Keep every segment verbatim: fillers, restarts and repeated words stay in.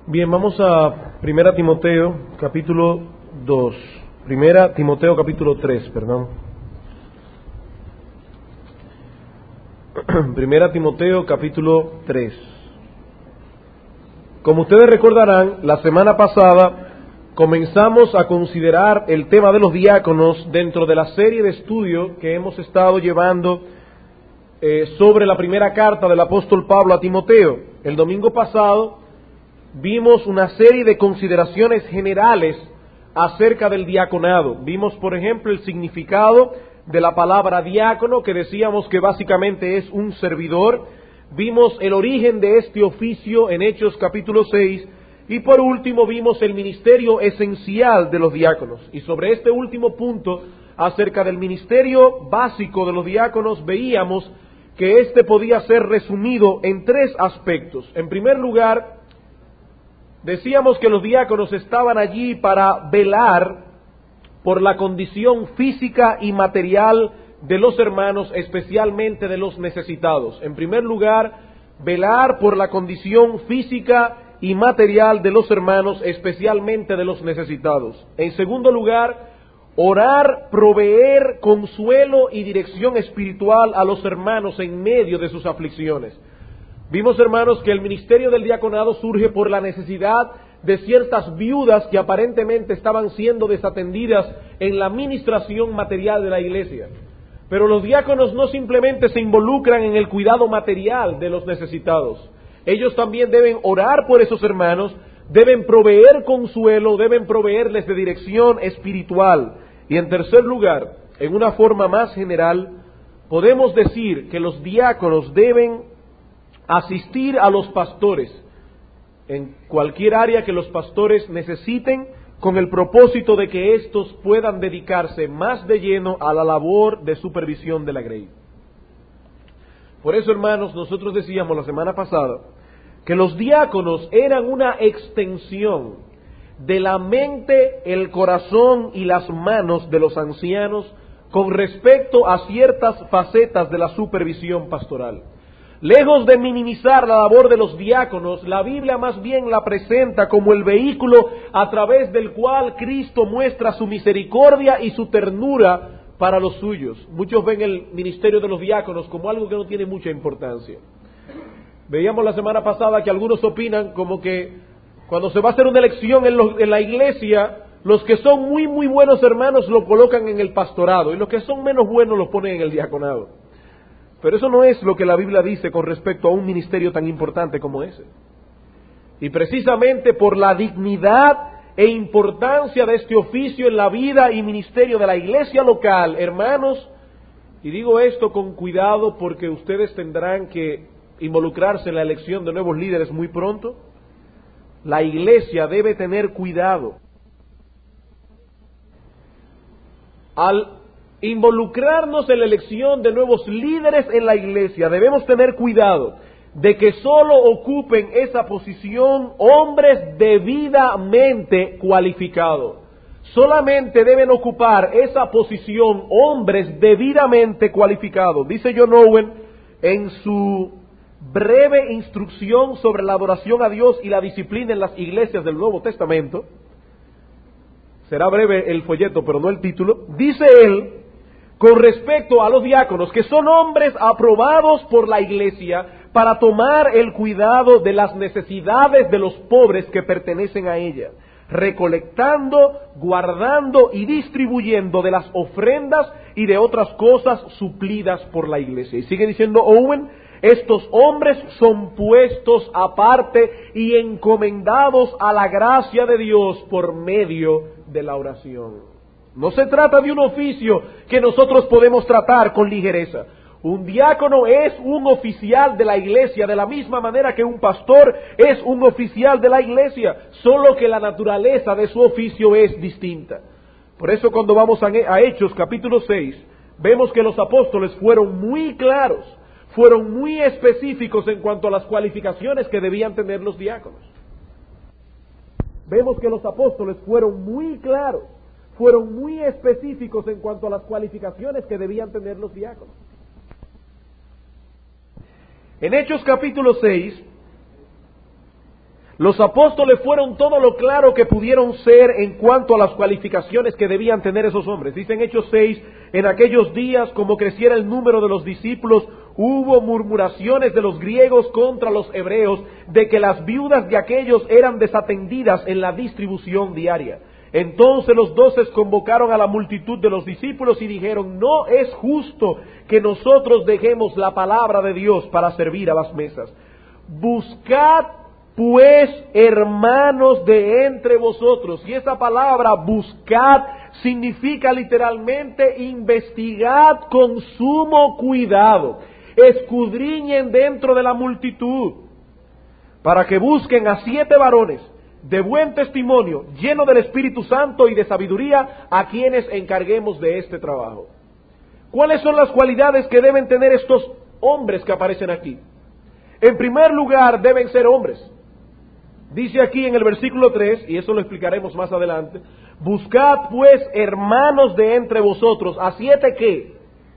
Bien, vamos a Primera Timoteo, capítulo dos. Primera Timoteo, capítulo tres, perdón. Primera Timoteo, capítulo tres. Como ustedes recordarán, la semana pasada comenzamos a considerar el tema de los diáconos dentro de la serie de estudio que hemos estado llevando eh, sobre la primera carta del apóstol Pablo a Timoteo. El domingo pasado vimos una serie de consideraciones generales acerca del diaconado. Vimos, por ejemplo, el significado de la palabra diácono, que decíamos que básicamente es un servidor. Vimos el origen de este oficio en Hechos capítulo seis. Y por último vimos el ministerio esencial de los diáconos. Y sobre este último punto, acerca del ministerio básico de los diáconos, veíamos que este podía ser resumido en tres aspectos. En primer lugar, decíamos que los diáconos estaban allí para velar por la condición física y material de los hermanos, especialmente de los necesitados. En primer lugar, velar por la condición física y material de los hermanos, especialmente de los necesitados. En segundo lugar, orar, proveer consuelo y dirección espiritual a los hermanos en medio de sus aflicciones. Vimos, hermanos, que el ministerio del diaconado surge por la necesidad de ciertas viudas que aparentemente estaban siendo desatendidas en la administración material de la iglesia. Pero los diáconos no simplemente se involucran en el cuidado material de los necesitados. Ellos también deben orar por esos hermanos, deben proveer consuelo, deben proveerles de dirección espiritual. Y en tercer lugar, en una forma más general, podemos decir que los diáconos deben asistir a los pastores en cualquier área que los pastores necesiten, con el propósito de que éstos puedan dedicarse más de lleno a la labor de supervisión de la grey. Por eso, hermanos, nosotros decíamos la semana pasada que los diáconos eran una extensión de la mente, el corazón y las manos de los ancianos con respecto a ciertas facetas de la supervisión pastoral. Lejos de minimizar la labor de los diáconos, la Biblia más bien la presenta como el vehículo a través del cual Cristo muestra su misericordia y su ternura para los suyos. Muchos ven el ministerio de los diáconos como algo que no tiene mucha importancia. Veíamos la semana pasada que algunos opinan como que cuando se va a hacer una elección en, los, en la iglesia, los que son muy muy buenos hermanos lo colocan en el pastorado y los que son menos buenos los ponen en el diaconado. Pero eso no es lo que la Biblia dice con respecto a un ministerio tan importante como ese. Y precisamente por la dignidad e importancia de este oficio en la vida y ministerio de la iglesia local, hermanos, y digo esto con cuidado porque ustedes tendrán que involucrarse en la elección de nuevos líderes muy pronto, la iglesia debe tener cuidado al involucrarnos en la elección de nuevos líderes en la iglesia. Debemos tener cuidado de que solo ocupen esa posición hombres debidamente cualificados. Solamente deben ocupar esa posición hombres debidamente cualificados. Dice John Owen en su breve instrucción sobre la adoración a Dios y la disciplina en las iglesias del Nuevo Testamento. Será breve el folleto, pero no el título. Dice él, con respecto a los diáconos, que son hombres aprobados por la iglesia para tomar el cuidado de las necesidades de los pobres que pertenecen a ella, recolectando, guardando y distribuyendo de las ofrendas y de otras cosas suplidas por la iglesia. Y sigue diciendo Owen, estos hombres son puestos aparte y encomendados a la gracia de Dios por medio de la oración. No se trata de un oficio que nosotros podemos tratar con ligereza. Un diácono es un oficial de la iglesia, de la misma manera que un pastor es un oficial de la iglesia, solo que la naturaleza de su oficio es distinta. Por eso cuando vamos a Hechos capítulo seis, vemos que los apóstoles fueron muy claros, fueron muy específicos en cuanto a las cualificaciones que debían tener los diáconos. Vemos que los apóstoles fueron muy claros, fueron muy específicos en cuanto a las cualificaciones que debían tener los diáconos. En Hechos capítulo seis, Los apóstoles fueron todo lo claro que pudieron ser en cuanto a las cualificaciones que debían tener esos hombres. Dice en Hechos seis, en aquellos días, como creciera el número de los discípulos, hubo murmuraciones de los griegos contra los hebreos, de que las viudas de aquellos eran desatendidas en la distribución diaria. Entonces los doces convocaron a la multitud de los discípulos y dijeron, no es justo que nosotros dejemos la palabra de Dios para servir a las mesas. Buscad pues, hermanos, de entre vosotros. Y esa palabra buscad significa literalmente investigad con sumo cuidado. Escudriñen dentro de la multitud para que busquen a siete varones de buen testimonio, llenos del Espíritu Santo y de sabiduría, a quienes encarguemos de este trabajo. ¿Cuáles son las cualidades que deben tener estos hombres que aparecen aquí? En primer lugar, deben ser hombres. Dice aquí en el versículo tres, y eso lo explicaremos más adelante, buscad pues, hermanos, de entre vosotros, ¿a siete qué?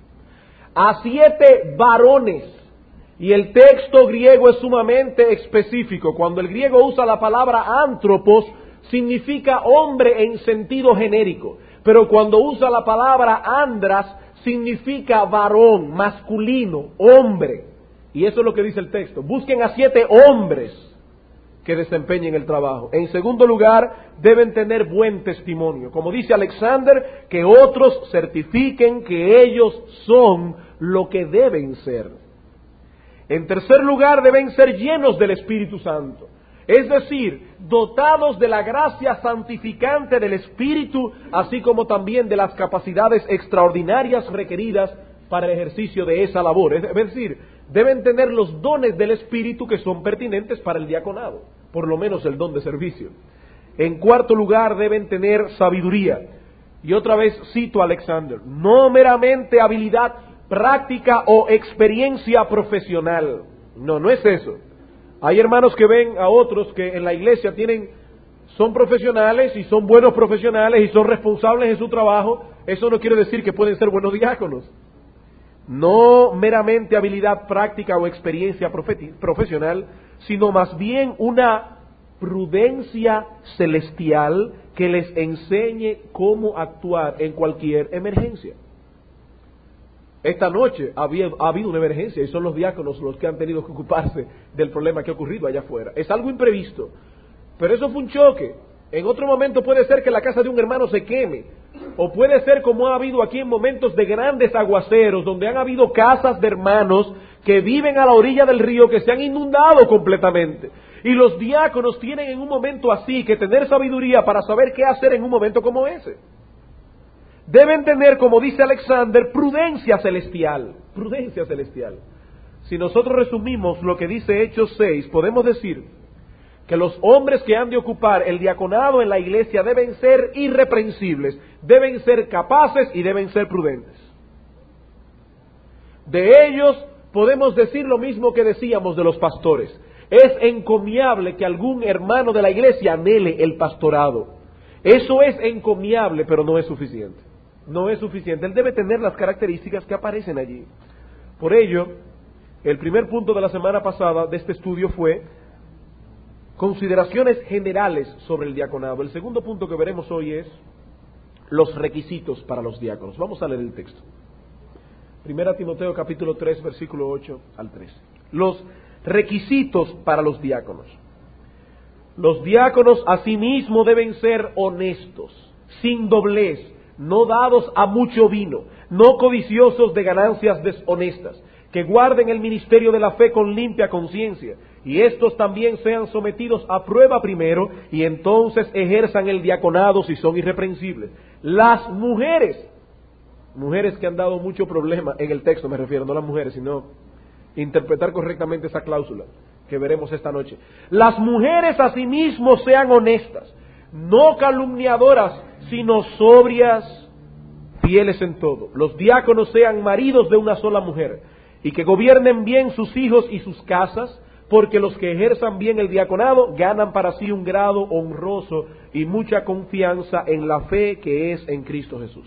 A siete varones. Y el texto griego es sumamente específico. Cuando el griego usa la palabra antropos, significa hombre en sentido genérico. Pero cuando usa la palabra andras, significa varón, masculino, hombre. Y eso es lo que dice el texto. Busquen a siete hombres que desempeñen el trabajo. En segundo lugar, deben tener buen testimonio. Como dice Alexander, que otros certifiquen que ellos son lo que deben ser. En tercer lugar, deben ser llenos del Espíritu Santo. Es decir, dotados de la gracia santificante del Espíritu, así como también de las capacidades extraordinarias requeridas para el ejercicio de esa labor. Es decir, deben tener los dones del Espíritu que son pertinentes para el diaconado, por lo menos el don de servicio. En cuarto lugar, deben tener sabiduría. Y otra vez cito a Alexander, no meramente habilidad práctica o experiencia profesional. No, no es eso. Hay hermanos que ven a otros que en la iglesia tienen, son profesionales y son buenos profesionales y son responsables en su trabajo. Eso no quiere decir que pueden ser buenos diáconos. No meramente habilidad práctica o experiencia profesional, sino más bien una prudencia celestial que les enseñe cómo actuar en cualquier emergencia. Esta noche había, ha habido una emergencia y son los diáconos los que han tenido que ocuparse del problema que ha ocurrido allá afuera. Es algo imprevisto, pero eso fue un choque. En otro momento puede ser que la casa de un hermano se queme, o puede ser como ha habido aquí en momentos de grandes aguaceros, donde han habido casas de hermanos que viven a la orilla del río que se han inundado completamente. Y los diáconos tienen en un momento así que tener sabiduría para saber qué hacer en un momento como ese. Deben tener, como dice Alexander, prudencia celestial. Prudencia celestial. Si nosotros resumimos lo que dice Hechos seis, podemos decir que los hombres que han de ocupar el diaconado en la iglesia deben ser irreprensibles, deben ser capaces y deben ser prudentes. De ellos podemos decir lo mismo que decíamos de los pastores. Es encomiable que algún hermano de la iglesia anhele el pastorado. Eso es encomiable, pero no es suficiente. No es suficiente. Él debe tener las características que aparecen allí. Por ello, el primer punto de la semana pasada de este estudio fue consideraciones generales sobre el diaconado. El segundo punto que veremos hoy es los requisitos para los diáconos. Vamos a leer el texto. Primera Timoteo capítulo tres, versículo ocho al trece. Los requisitos para los diáconos. Los diáconos asimismo deben ser honestos, sin doblez, no dados a mucho vino, no codiciosos de ganancias deshonestas, que guarden el ministerio de la fe con limpia conciencia, y estos también sean sometidos a prueba primero, y entonces ejerzan el diaconado si son irreprensibles. Las mujeres, mujeres que han dado mucho problema en el texto, me refiero, no las mujeres, sino interpretar correctamente esa cláusula que veremos esta noche. Las mujeres asimismo sean honestas, no calumniadoras, sino sobrias, fieles en todo. Los diáconos sean maridos de una sola mujer, y que gobiernen bien sus hijos y sus casas, porque los que ejerzan bien el diaconado ganan para sí un grado honroso y mucha confianza en la fe que es en Cristo Jesús.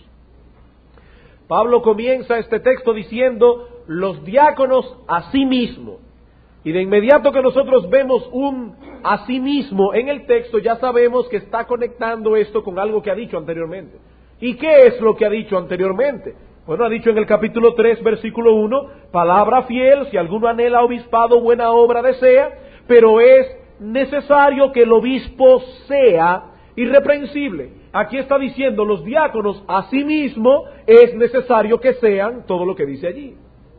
Pablo comienza este texto diciendo, los diáconos asimismo. Y de inmediato que nosotros vemos un asimismo en el texto, ya sabemos que está conectando esto con algo que ha dicho anteriormente. ¿Y qué es lo que ha dicho anteriormente? Bueno, ha dicho en el capítulo tres, versículo uno, palabra fiel, si alguno anhela obispado, buena obra desea, pero es necesario que el obispo sea irreprensible. Aquí está diciendo los diáconos, asimismo es necesario que sean todo lo que dice allí.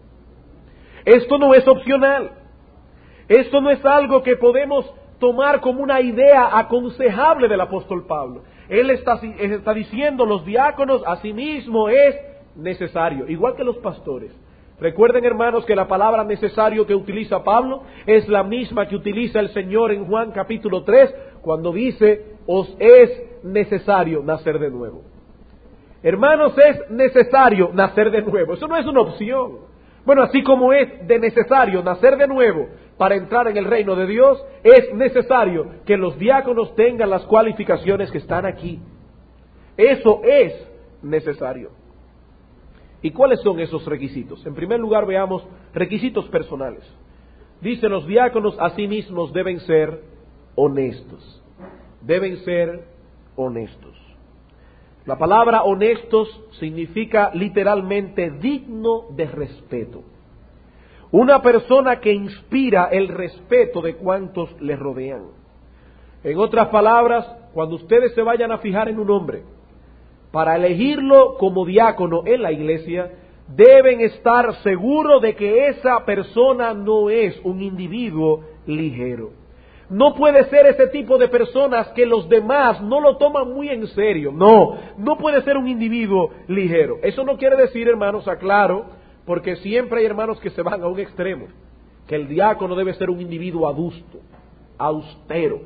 Esto no es opcional. Esto no es algo que podemos tomar como una idea aconsejable del apóstol Pablo. Él está, está diciendo los diáconos, asimismo es necesario, igual que los pastores. Recuerden, hermanos, que la palabra necesario que utiliza Pablo es la misma que utiliza el Señor en Juan capítulo tres, cuando dice, os es necesario nacer de nuevo. Hermanos, es necesario nacer de nuevo. Eso no es una opción. Bueno, así como es de necesario nacer de nuevo para entrar en el reino de Dios, es necesario que los diáconos tengan las cualificaciones que están aquí. Eso es necesario. ¿Y cuáles son esos requisitos? En primer lugar, veamos requisitos personales. Dice, los diáconos a sí mismos deben ser honestos. Deben ser honestos. La palabra honestos significa literalmente digno de respeto. Una persona que inspira el respeto de cuantos le rodean. En otras palabras, cuando ustedes se vayan a fijar en un hombre, para elegirlo como diácono en la iglesia, deben estar seguros de que esa persona no es un individuo ligero. No puede ser ese tipo de personas que los demás no lo toman muy en serio. No, no puede ser un individuo ligero. Eso no quiere decir, hermanos, aclaro, porque siempre hay hermanos que se van a un extremo, que el diácono debe ser un individuo adusto, austero.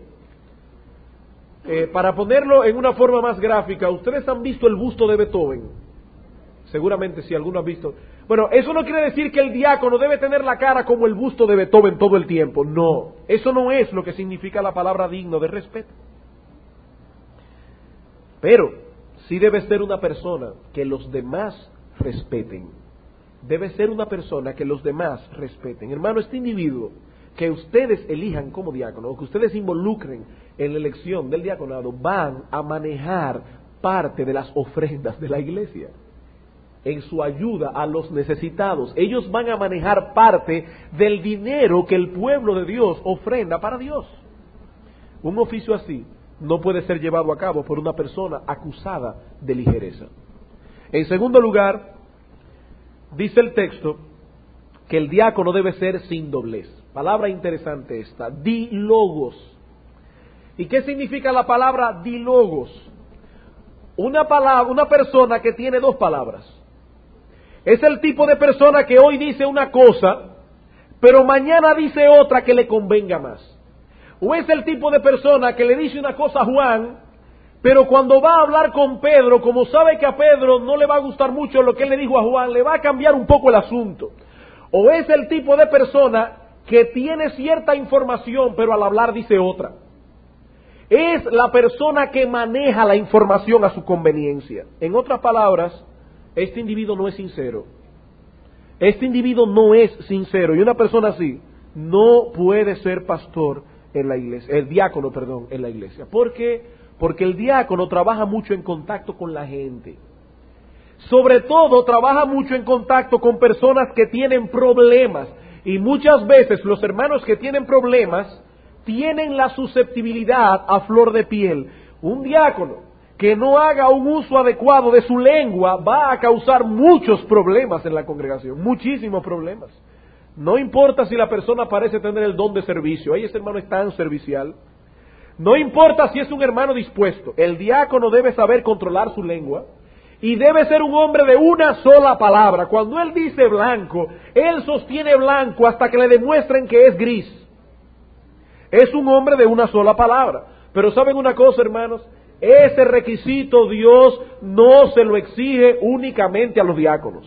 Eh, para ponerlo en una forma más gráfica, ¿ustedes han visto el busto de Beethoven? Seguramente si alguno ha visto. Bueno, eso no quiere decir que el diácono debe tener la cara como el busto de Beethoven todo el tiempo. No, eso no es lo que significa la palabra digno de respeto. Pero sí debe ser una persona que los demás respeten. Debe ser una persona que los demás respeten. Hermano, este individuo que ustedes elijan como diácono, o que ustedes involucren en la elección del diaconado, van a manejar parte de las ofrendas de la iglesia, en su ayuda a los necesitados. Ellos van a manejar parte del dinero que el pueblo de Dios ofrenda para Dios. Un oficio así no puede ser llevado a cabo por una persona acusada de ligereza. En segundo lugar, dice el texto que el diácono debe ser sin doblez. Palabra interesante esta, dilogos. ¿Y qué significa la palabra dilogos? Una palabra, una persona que tiene dos palabras. Es el tipo de persona que hoy dice una cosa, pero mañana dice otra que le convenga más. O es el tipo de persona que le dice una cosa a Juan, pero cuando va a hablar con Pedro, como sabe que a Pedro no le va a gustar mucho lo que él le dijo a Juan, le va a cambiar un poco el asunto. O es el tipo de persona que tiene cierta información, pero al hablar dice otra. Es la persona que maneja la información a su conveniencia. En otras palabras, este individuo no es sincero. Este individuo no es sincero. Y una persona así no puede ser pastor en la iglesia, el diácono, perdón, en la iglesia. ¿Por qué? Porque el diácono trabaja mucho en contacto con la gente. Sobre todo, trabaja mucho en contacto con personas que tienen problemas. Y muchas veces los hermanos que tienen problemas tienen la susceptibilidad a flor de piel. Un diácono que no haga un uso adecuado de su lengua va a causar muchos problemas en la congregación, muchísimos problemas. No importa si la persona parece tener el don de servicio, ahí ese hermano es tan servicial. No importa si es un hermano dispuesto, el diácono debe saber controlar su lengua y debe ser un hombre de una sola palabra. Cuando él dice blanco, él sostiene blanco hasta que le demuestren que es gris. Es un hombre de una sola palabra. Pero ¿saben una cosa, hermanos? Ese requisito Dios no se lo exige únicamente a los diáconos.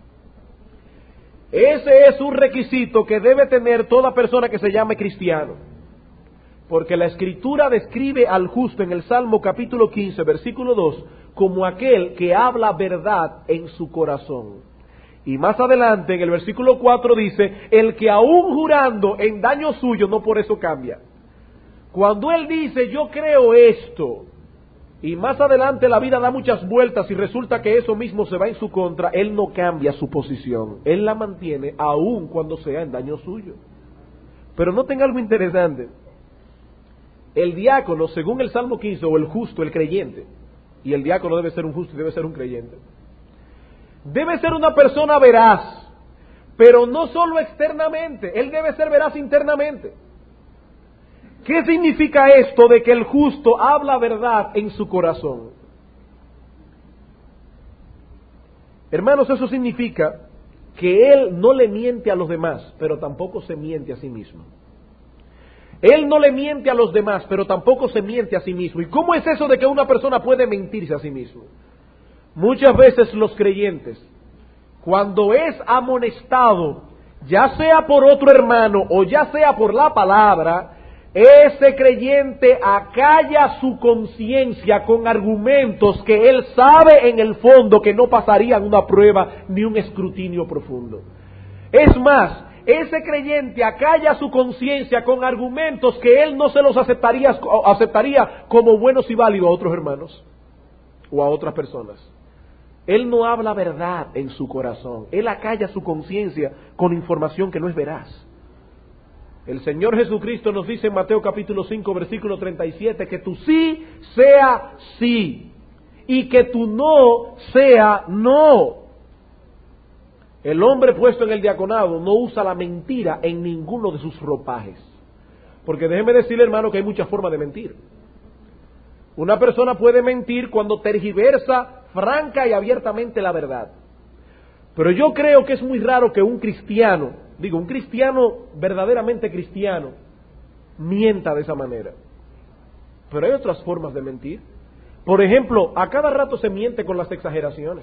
Ese es un requisito que debe tener toda persona que se llame cristiano. Porque la Escritura describe al justo en el Salmo capítulo quince, versículo dos, como aquel que habla verdad en su corazón. Y más adelante, en el versículo cuatro dice, el que aún jurando en daño suyo, no por eso cambia. Cuando él dice, yo creo esto, y más adelante la vida da muchas vueltas y resulta que eso mismo se va en su contra, él no cambia su posición, él la mantiene aún cuando sea en daño suyo. Pero noten algo interesante, el diácono, según el Salmo quince, o el justo, el creyente, y el diácono debe ser un justo y debe ser un creyente, debe ser una persona veraz, pero no solo externamente, él debe ser veraz internamente. ¿Qué significa esto de que el justo habla verdad en su corazón? Hermanos, eso significa que él no le miente a los demás, pero tampoco se miente a sí mismo. Él no le miente a los demás, pero tampoco se miente a sí mismo. ¿Y cómo es eso de que una persona puede mentirse a sí mismo? Muchas veces los creyentes, cuando es amonestado, ya sea por otro hermano o ya sea por la palabra, ese creyente acalla su conciencia con argumentos que él sabe en el fondo que no pasarían una prueba ni un escrutinio profundo. Es más, ese creyente acalla su conciencia con argumentos que él no se los aceptaría, aceptaría como buenos y válidos a otros hermanos o a otras personas. Él no habla verdad en su corazón, él acalla su conciencia con información que no es veraz. El Señor Jesucristo nos dice en Mateo capítulo cinco, versículo treinta y siete, que tu sí sea sí y que tu no sea no. El hombre puesto en el diaconado no usa la mentira en ninguno de sus ropajes. Porque déjeme decirle, hermano, que hay muchas formas de mentir. Una persona puede mentir cuando tergiversa franca y abiertamente la verdad. Pero yo creo que es muy raro que un cristiano, digo, un cristiano verdaderamente cristiano, mienta de esa manera. Pero hay otras formas de mentir. Por ejemplo, a cada rato se miente con las exageraciones.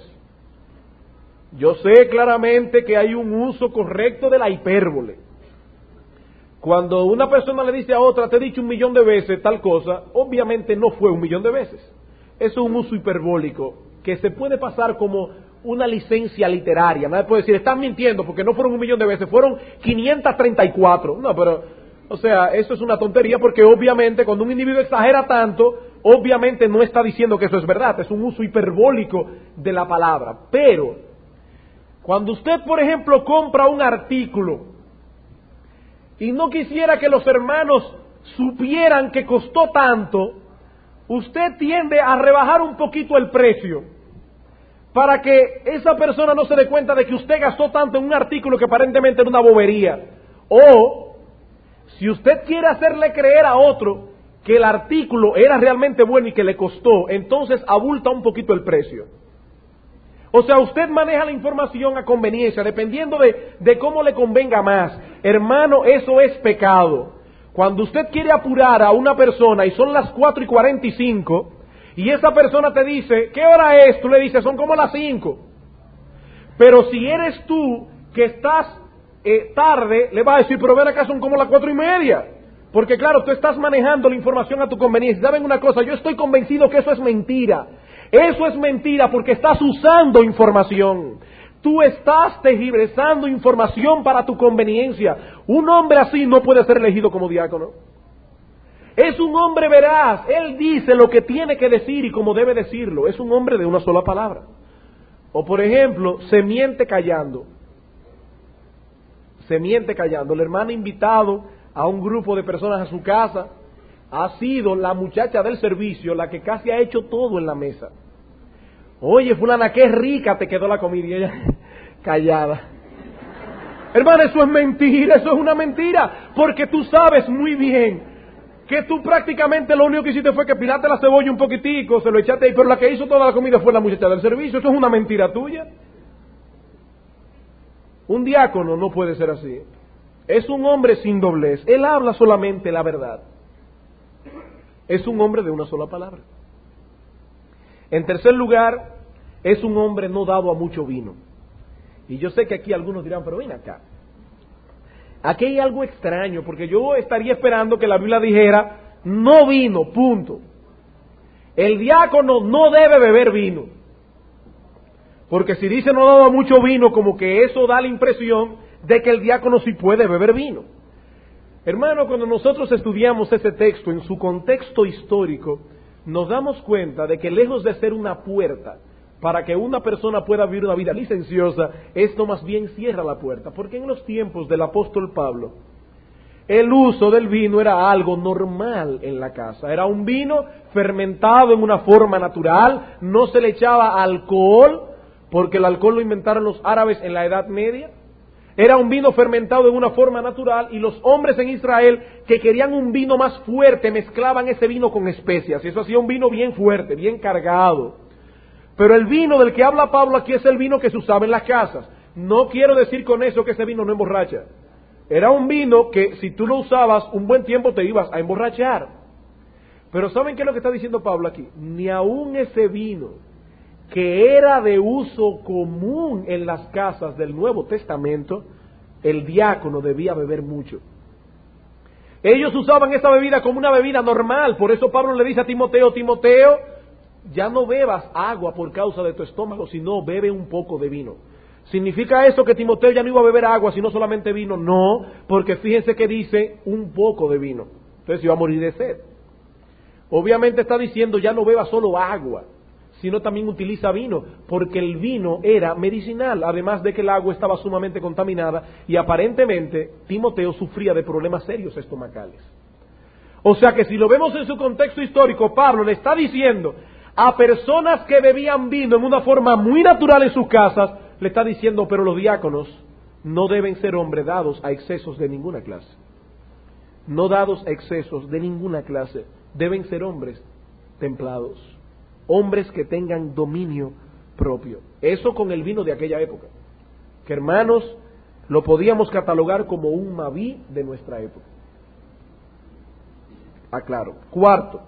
Yo sé claramente que hay un uso correcto de la hipérbole. Cuando una persona le dice a otra, te he dicho un millón de veces tal cosa, obviamente no fue un millón de veces. Eso es un uso hiperbólico que se puede pasar como una licencia literaria. Nadie puede decir, estás mintiendo porque no fueron un millón de veces, fueron quinientas treinta y cuatro. No, pero, o sea, eso es una tontería porque obviamente cuando un individuo exagera tanto, obviamente no está diciendo que eso es verdad, es un uso hiperbólico de la palabra. Pero, cuando usted, por ejemplo, compra un artículo y no quisiera que los hermanos supieran que costó tanto, usted tiende a rebajar un poquito el precio para que esa persona no se dé cuenta de que usted gastó tanto en un artículo que aparentemente era una bobería. O, si usted quiere hacerle creer a otro que el artículo era realmente bueno y que le costó, entonces abulta un poquito el precio. O sea, usted maneja la información a conveniencia, dependiendo de, de cómo le convenga más. Hermano, eso es pecado. Cuando usted quiere apurar a una persona y son las cuatro y cuarenta y cinco, y esa persona te dice, ¿qué hora es? Tú le dices, son como las cinco. Pero si eres tú que estás eh, tarde, le vas a decir, pero ven acá, son como las cuatro y media. Porque claro, tú estás manejando la información a tu conveniencia. ¿Saben una cosa? Yo estoy convencido que eso es mentira. Eso es mentira porque estás usando información. Tú estás tergiversando información para tu conveniencia. Un hombre así no puede ser elegido como diácono. Es un hombre veraz, él dice lo que tiene que decir y como debe decirlo, es un hombre de una sola palabra. O por ejemplo, se miente callando, se miente callando. El hermano invitado a un grupo de personas a su casa ha sido la muchacha del servicio la que casi ha hecho todo en la mesa. Oye, fulana, qué rica te quedó la comida, y ella callada. Hermano, eso es mentira, eso es una mentira, porque tú sabes muy bien que tú prácticamente lo único que hiciste fue que pilaste la cebolla un poquitico, se lo echaste ahí, pero la que hizo toda la comida fue la muchacha del servicio. Eso es una mentira tuya. Un diácono no puede ser así. Es un hombre sin doblez. Él habla solamente la verdad. Es un hombre de una sola palabra. En tercer lugar, es un hombre no dado a mucho vino. Y yo sé que aquí algunos dirán, pero ven acá. Aquí hay algo extraño, porque yo estaría esperando que la Biblia dijera, no vino, punto. El diácono no debe beber vino. Porque si dice no daba mucho vino, como que eso da la impresión de que el diácono sí puede beber vino. Hermano, cuando nosotros estudiamos ese texto en su contexto histórico, nos damos cuenta de que lejos de ser una puerta para que una persona pueda vivir una vida licenciosa, esto más bien cierra la puerta. Porque en los tiempos del apóstol Pablo, el uso del vino era algo normal en la casa. Era un vino fermentado en una forma natural, no se le echaba alcohol, porque el alcohol lo inventaron los árabes en la Edad Media. Era un vino fermentado en una forma natural, y los hombres en Israel que querían un vino más fuerte mezclaban ese vino con especias, y eso hacía un vino bien fuerte, bien cargado. Pero el vino del que habla Pablo aquí es el vino que se usaba en las casas. No quiero decir con eso que ese vino no emborracha. Era un vino que si tú lo usabas un buen tiempo te ibas a emborrachar. Pero ¿saben qué es lo que está diciendo Pablo aquí? Ni aun ese vino que era de uso común en las casas del Nuevo Testamento, el diácono debía beber mucho. Ellos usaban esa bebida como una bebida normal, por eso Pablo le dice a Timoteo, Timoteo, ya no bebas agua por causa de tu estómago, sino bebe un poco de vino. ¿Significa eso que Timoteo ya no iba a beber agua, sino solamente vino? No, porque fíjense que dice un poco de vino, entonces iba a morir de sed. Obviamente está diciendo ya no beba solo agua, sino también utiliza vino, porque el vino era medicinal, además de que el agua estaba sumamente contaminada, y aparentemente Timoteo sufría de problemas serios estomacales. O sea que si lo vemos en su contexto histórico, Pablo le está diciendo a personas que bebían vino en una forma muy natural en sus casas, le está diciendo, pero los diáconos no deben ser hombres dados a excesos de ninguna clase. No dados a excesos de ninguna clase, deben ser hombres templados. Hombres que tengan dominio propio. Eso con el vino de aquella época, que hermanos, lo podíamos catalogar como un Maví de nuestra época. Aclaro. Cuarto,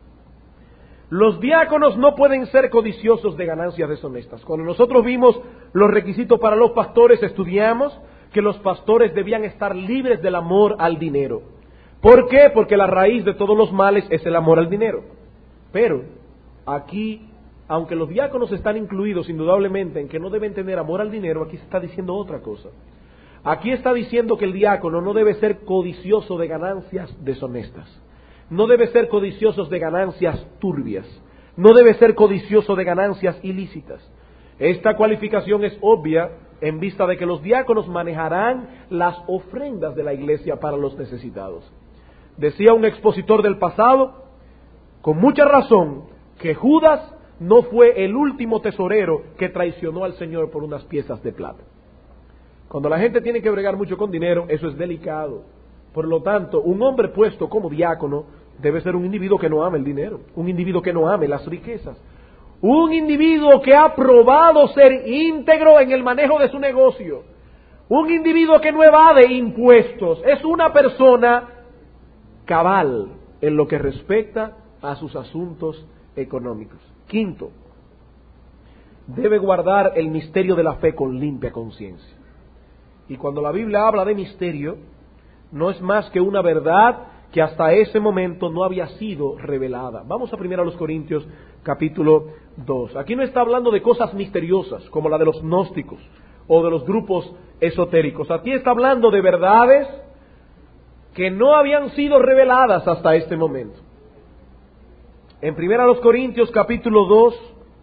los diáconos no pueden ser codiciosos de ganancias deshonestas. Cuando nosotros vimos los requisitos para los pastores, estudiamos que los pastores debían estar libres del amor al dinero. ¿Por qué? Porque la raíz de todos los males es el amor al dinero. Pero aquí, aunque los diáconos están incluidos indudablemente en que no deben tener amor al dinero, aquí se está diciendo otra cosa. Aquí está diciendo que el diácono no debe ser codicioso de ganancias deshonestas. No debe ser codicioso de ganancias turbias. No debe ser codicioso de ganancias ilícitas. Esta cualificación es obvia en vista de que los diáconos manejarán las ofrendas de la iglesia para los necesitados. Decía un expositor del pasado, con mucha razón, que Judas no fue el último tesorero que traicionó al Señor por unas piezas de plata. Cuando la gente tiene que bregar mucho con dinero, eso es delicado. Por lo tanto, un hombre puesto como diácono debe ser un individuo que no ame el dinero, un individuo que no ame las riquezas, un individuo que ha probado ser íntegro en el manejo de su negocio, un individuo que no evade impuestos, es una persona cabal en lo que respecta a sus asuntos económicos. Quinto, debe guardar el misterio de la fe con limpia conciencia. Y cuando la Biblia habla de misterio, no es más que una verdad que hasta ese momento no había sido revelada. Vamos a primero a los Corintios, capítulo dos. Aquí no está hablando de cosas misteriosas, como la de los gnósticos o de los grupos esotéricos. Aquí está hablando de verdades que no habían sido reveladas hasta este momento. En primero a los Corintios, capítulo dos,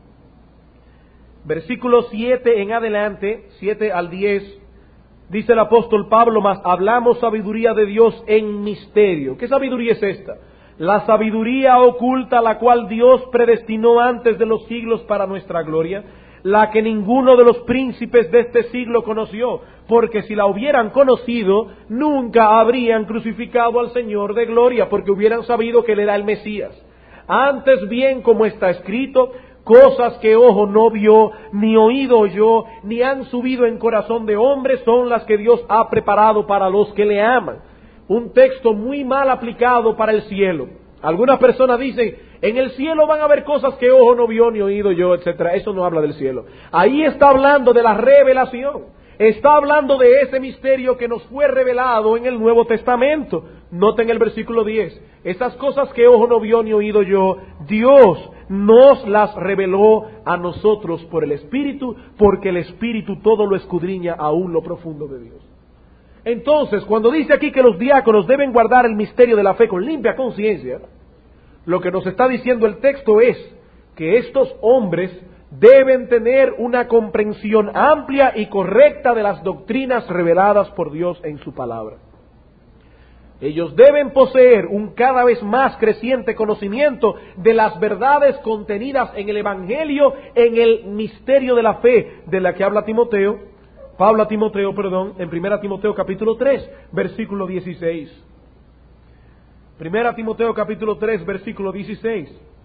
versículos siete en adelante, siete al diez, dice el apóstol Pablo, mas hablamos sabiduría de Dios en misterio. ¿Qué sabiduría es esta? La sabiduría oculta, la cual Dios predestinó antes de los siglos para nuestra gloria, la que ninguno de los príncipes de este siglo conoció, porque si la hubieran conocido, nunca habrían crucificado al Señor de gloria, porque hubieran sabido que Él era el Mesías. Antes bien, como está escrito, cosas que ojo no vio, ni oído oyó, ni han subido en corazón de hombre, son las que Dios ha preparado para los que le aman. Un texto muy mal aplicado para el cielo. Algunas personas dicen, en el cielo van a haber cosas que ojo no vio, ni oído yo, etcétera. Eso no habla del cielo. Ahí está hablando de la revelación. Está hablando de ese misterio que nos fue revelado en el Nuevo Testamento. Noten el versículo diez. Esas cosas que ojo no vio, ni oído yo, Dios nos las reveló a nosotros por el Espíritu, porque el Espíritu todo lo escudriña aún lo profundo de Dios. Entonces, cuando dice aquí que los diáconos deben guardar el misterio de la fe con limpia conciencia, lo que nos está diciendo el texto es que estos hombres deben tener una comprensión amplia y correcta de las doctrinas reveladas por Dios en su palabra. Ellos deben poseer un cada vez más creciente conocimiento de las verdades contenidas en el Evangelio, en el misterio de la fe, de la que habla Timoteo, Pablo a Timoteo, perdón, en primera Timoteo capítulo tres, versículo dieciséis. primera Timoteo capítulo tres, versículo dieciséis.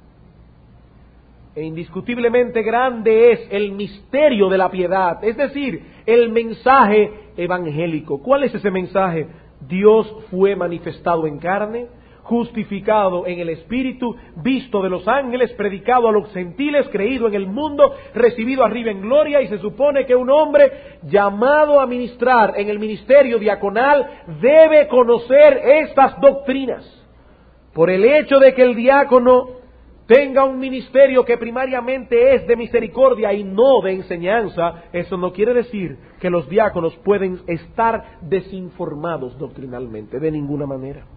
E indiscutiblemente grande es el misterio de la piedad, es decir, el mensaje evangélico. ¿Cuál es ese mensaje? Dios fue manifestado en carne, justificado en el Espíritu, visto de los ángeles, predicado a los gentiles, creído en el mundo, recibido arriba en gloria, y se supone que un hombre llamado a ministrar en el ministerio diaconal debe conocer estas doctrinas. Por el hecho de que el diácono tenga un ministerio que primariamente es de misericordia y no de enseñanza, eso no quiere decir que los diáconos pueden estar desinformados doctrinalmente, de ninguna manera.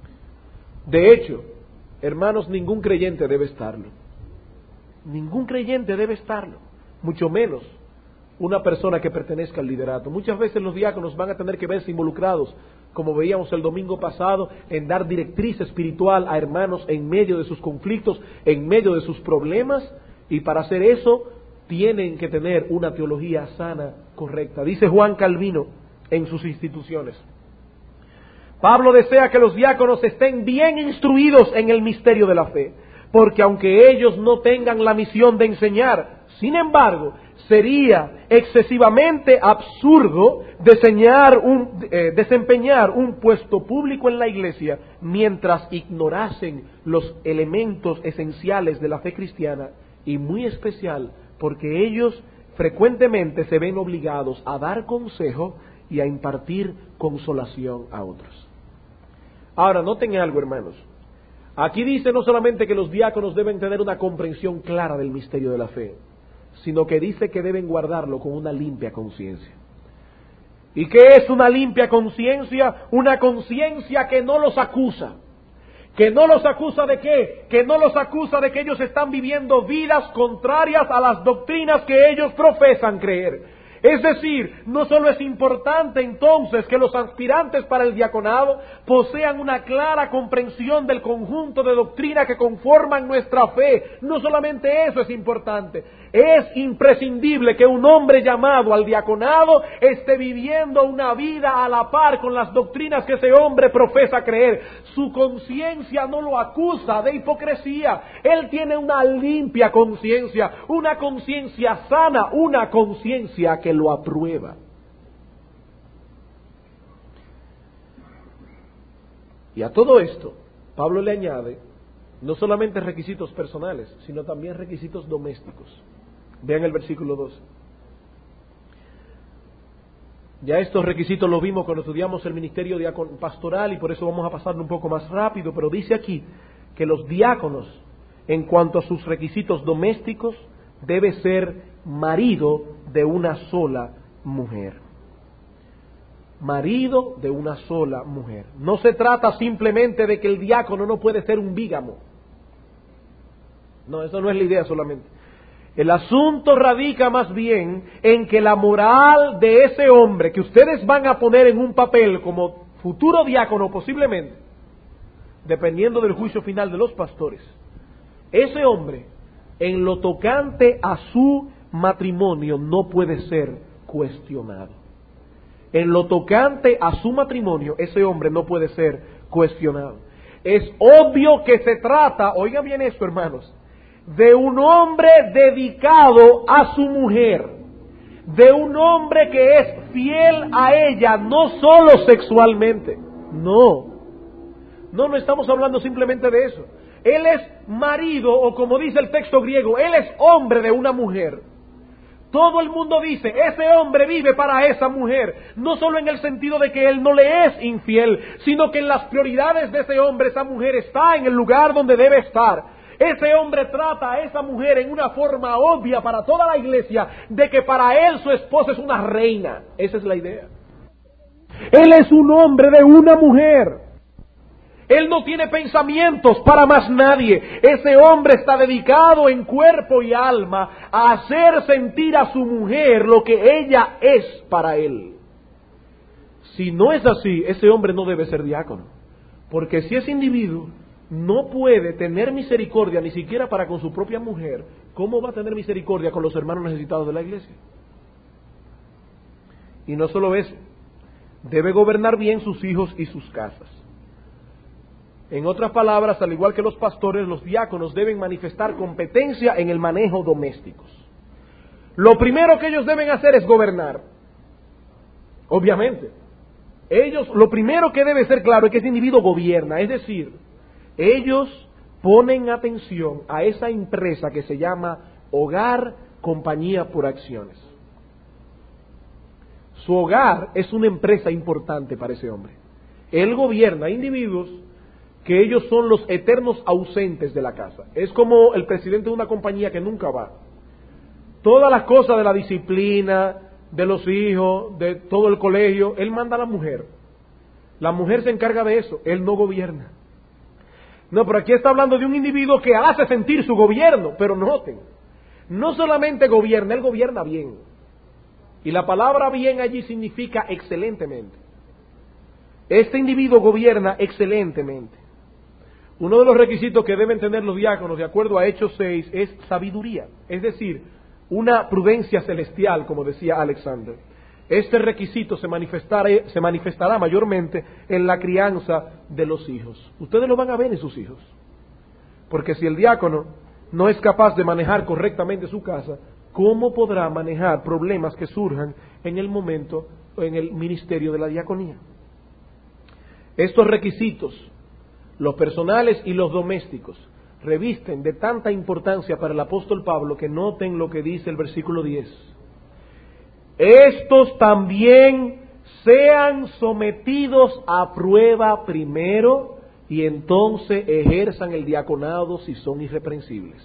De hecho, hermanos, ningún creyente debe estarlo. Ningún creyente debe estarlo, mucho menos una persona que pertenezca al liderato. Muchas veces los diáconos van a tener que verse involucrados, como veíamos el domingo pasado, en dar directriz espiritual a hermanos en medio de sus conflictos, en medio de sus problemas, y para hacer eso tienen que tener una teología sana, correcta. Dice Juan Calvino en sus instituciones: Pablo desea que los diáconos estén bien instruidos en el misterio de la fe, porque aunque ellos no tengan la misión de enseñar, sin embargo, sería excesivamente absurdo deseñar un, eh, desempeñar un puesto público en la iglesia mientras ignorasen los elementos esenciales de la fe cristiana, y muy especial porque ellos frecuentemente se ven obligados a dar consejo y a impartir consolación a otros. Ahora, noten algo, hermanos. Aquí dice no solamente que los diáconos deben tener una comprensión clara del misterio de la fe, sino que dice que deben guardarlo con una limpia conciencia. ¿Y qué es una limpia conciencia? Una conciencia que no los acusa. ¿Que no los acusa de qué? Que no los acusa de que ellos están viviendo vidas contrarias a las doctrinas que ellos profesan creer. Es decir, no solo es importante entonces que los aspirantes para el diaconado posean una clara comprensión del conjunto de doctrina que conforman nuestra fe. No solamente eso es importante, es imprescindible que un hombre llamado al diaconado esté viviendo una vida a la par con las doctrinas que ese hombre profesa creer. Su conciencia no lo acusa de hipocresía. Él tiene una limpia conciencia, una conciencia sana, una conciencia que lo aprueba. Y a todo esto, Pablo le añade no solamente requisitos personales, sino también requisitos domésticos. Vean el versículo doce. Ya estos requisitos los vimos cuando estudiamos el ministerio diácono pastoral, y por eso vamos a pasarlo un poco más rápido, pero dice aquí que los diáconos, en cuanto a sus requisitos domésticos, debe ser marido de una sola mujer. Marido de una sola mujer. No se trata simplemente de que el diácono no puede ser un bígamo. No, eso no es la idea solamente. El asunto radica más bien en que la moral de ese hombre que ustedes van a poner en un papel como futuro diácono posiblemente, dependiendo del juicio final de los pastores, ese hombre, en lo tocante a su matrimonio, no puede ser cuestionado. En lo tocante a su matrimonio, ese hombre no puede ser cuestionado. Es obvio que se trata, oigan bien esto, hermanos, de un hombre dedicado a su mujer, de un hombre que es fiel a ella, no solo sexualmente, no, no, no estamos hablando simplemente de eso. Él es marido, o como dice el texto griego, él es hombre de una mujer. Todo el mundo dice, ese hombre vive para esa mujer, no solo en el sentido de que él no le es infiel, sino que en las prioridades de ese hombre, esa mujer está en el lugar donde debe estar. Ese hombre trata a esa mujer en una forma obvia para toda la iglesia de que para él su esposa es una reina. Esa es la idea. Él es un hombre de una mujer. Él no tiene pensamientos para más nadie. Ese hombre está dedicado en cuerpo y alma a hacer sentir a su mujer lo que ella es para él. Si no es así, ese hombre no debe ser diácono. Porque si ese individuo no puede tener misericordia ni siquiera para con su propia mujer, ¿cómo va a tener misericordia con los hermanos necesitados de la iglesia? Y no solo eso, debe gobernar bien sus hijos y sus casas. En otras palabras, al igual que los pastores, los diáconos deben manifestar competencia en el manejo domésticos. Lo primero que ellos deben hacer es gobernar. Obviamente. Ellos, lo primero que debe ser claro es que ese individuo gobierna, es decir, ellos ponen atención a esa empresa que se llama Hogar Compañía por Acciones. Su hogar es una empresa importante para ese hombre. Él gobierna a individuos que ellos son los eternos ausentes de la casa. Es como el presidente de una compañía que nunca va. Todas las cosas de la disciplina, de los hijos, de todo el colegio, él manda a la mujer. La mujer se encarga de eso, él no gobierna. No, pero aquí está hablando de un individuo que hace sentir su gobierno, pero noten, no solamente gobierna, él gobierna bien. Y la palabra bien allí significa excelentemente. Este individuo gobierna excelentemente. Uno de los requisitos que deben tener los diáconos, de acuerdo a Hechos seis, es sabiduría, es decir, una prudencia celestial, como decía Alexander. Este requisito se manifestará, se manifestará mayormente en la crianza de los hijos. Ustedes lo van a ver en sus hijos. Porque si el diácono no es capaz de manejar correctamente su casa, ¿cómo podrá manejar problemas que surjan en el momento, en el ministerio de la diaconía? Estos requisitos, los personales y los domésticos, revisten de tanta importancia para el apóstol Pablo que noten lo que dice el versículo diez. Estos también sean sometidos a prueba primero y entonces ejerzan el diaconado si son irreprensibles.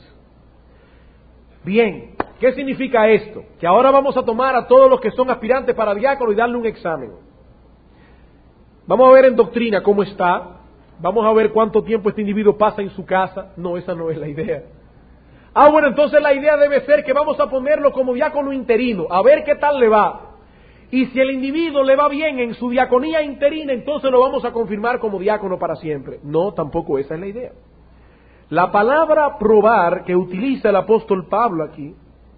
Bien, ¿qué significa esto? Que ahora vamos a tomar a todos los que son aspirantes para diácono y darle un examen. Vamos a ver en doctrina cómo está. Vamos a ver cuánto tiempo este individuo pasa en su casa. No, esa no es la idea. Ah, bueno, entonces la idea debe ser que vamos a ponerlo como diácono interino, a ver qué tal le va. Y si el individuo le va bien en su diaconía interina, entonces lo vamos a confirmar como diácono para siempre. No, tampoco esa es la idea. La palabra probar que utiliza el apóstol Pablo aquí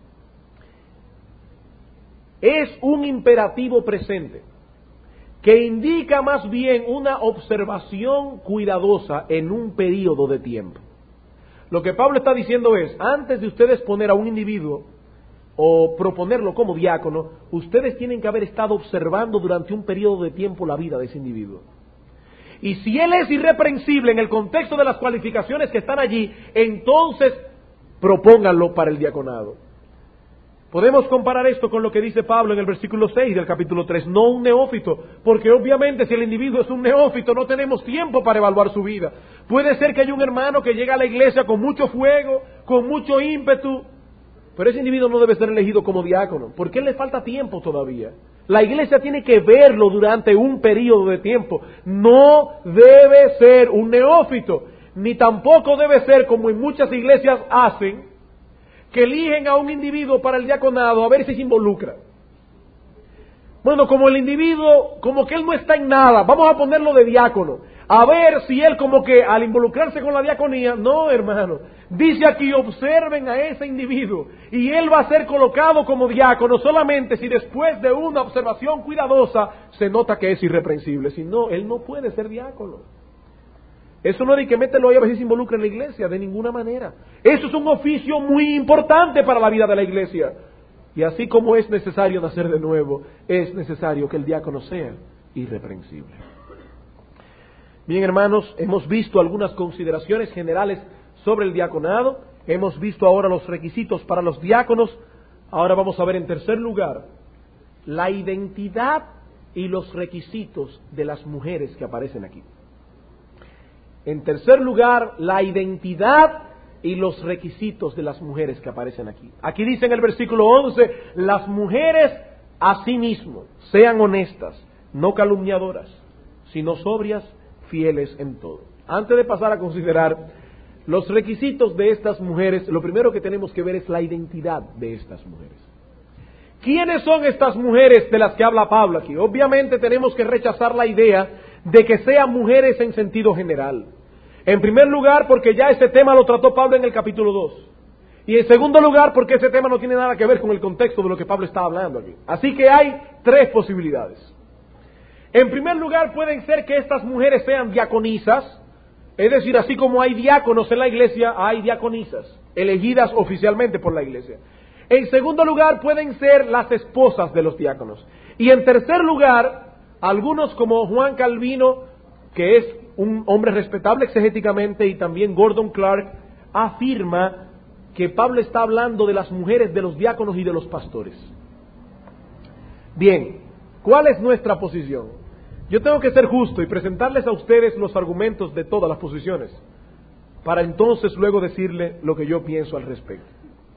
es un imperativo presente, que indica más bien una observación cuidadosa en un periodo de tiempo. Lo que Pablo está diciendo es, antes de ustedes poner a un individuo o proponerlo como diácono, ustedes tienen que haber estado observando durante un periodo de tiempo la vida de ese individuo. Y si él es irreprensible en el contexto de las cualificaciones que están allí, entonces propónganlo para el diaconado. Podemos comparar esto con lo que dice Pablo en el versículo seis del capítulo tres, no un neófito, porque obviamente si el individuo es un neófito no tenemos tiempo para evaluar su vida. Puede ser que haya un hermano que llega a la iglesia con mucho fuego, con mucho ímpetu, pero ese individuo no debe ser elegido como diácono, porque él le falta tiempo todavía. La iglesia tiene que verlo durante un periodo de tiempo. No debe ser un neófito, ni tampoco debe ser como en muchas iglesias hacen, que eligen a un individuo para el diaconado a ver si se involucra. Bueno, como el individuo, como que él no está en nada, vamos a ponerlo de diácono, a ver si él como que al involucrarse con la diaconía, no hermano, dice aquí observen a ese individuo y él va a ser colocado como diácono solamente si después de una observación cuidadosa se nota que es irreprensible, si no, él no puede ser diácono. Eso no es de que mételo ahí a ver si se involucra en la iglesia, de ninguna manera. Eso es un oficio muy importante para la vida de la iglesia. Y así como es necesario nacer de nuevo, es necesario que el diácono sea irreprensible. Bien, hermanos, hemos visto algunas consideraciones generales sobre el diaconado. Hemos visto ahora los requisitos para los diáconos. Ahora vamos a ver en tercer lugar la identidad y los requisitos de las mujeres que aparecen aquí. En tercer lugar, la identidad y los requisitos de las mujeres que aparecen aquí. Aquí dice en el versículo once, las mujeres asimismo sean honestas, no calumniadoras, sino sobrias, fieles en todo. Antes de pasar a considerar los requisitos de estas mujeres, lo primero que tenemos que ver es la identidad de estas mujeres. ¿Quiénes son estas mujeres de las que habla Pablo aquí? Obviamente tenemos que rechazar la idea de que sean mujeres en sentido general. En primer lugar, porque ya ese tema lo trató Pablo en el capítulo dos. Y en segundo lugar, porque ese tema no tiene nada que ver con el contexto de lo que Pablo está hablando aquí. Así que hay tres posibilidades. En primer lugar, pueden ser que estas mujeres sean diaconisas, es decir, así como hay diáconos en la iglesia, hay diaconisas, elegidas oficialmente por la iglesia. En segundo lugar, pueden ser las esposas de los diáconos. Y en tercer lugar, algunos como Juan Calvino, que es un hombre respetable exegéticamente, y también Gordon Clark, afirma que Pablo está hablando de las mujeres de los diáconos y de los pastores. Bien, ¿cuál es nuestra posición? Yo tengo que ser justo y presentarles a ustedes los argumentos de todas las posiciones, para entonces luego decirle lo que yo pienso al respecto.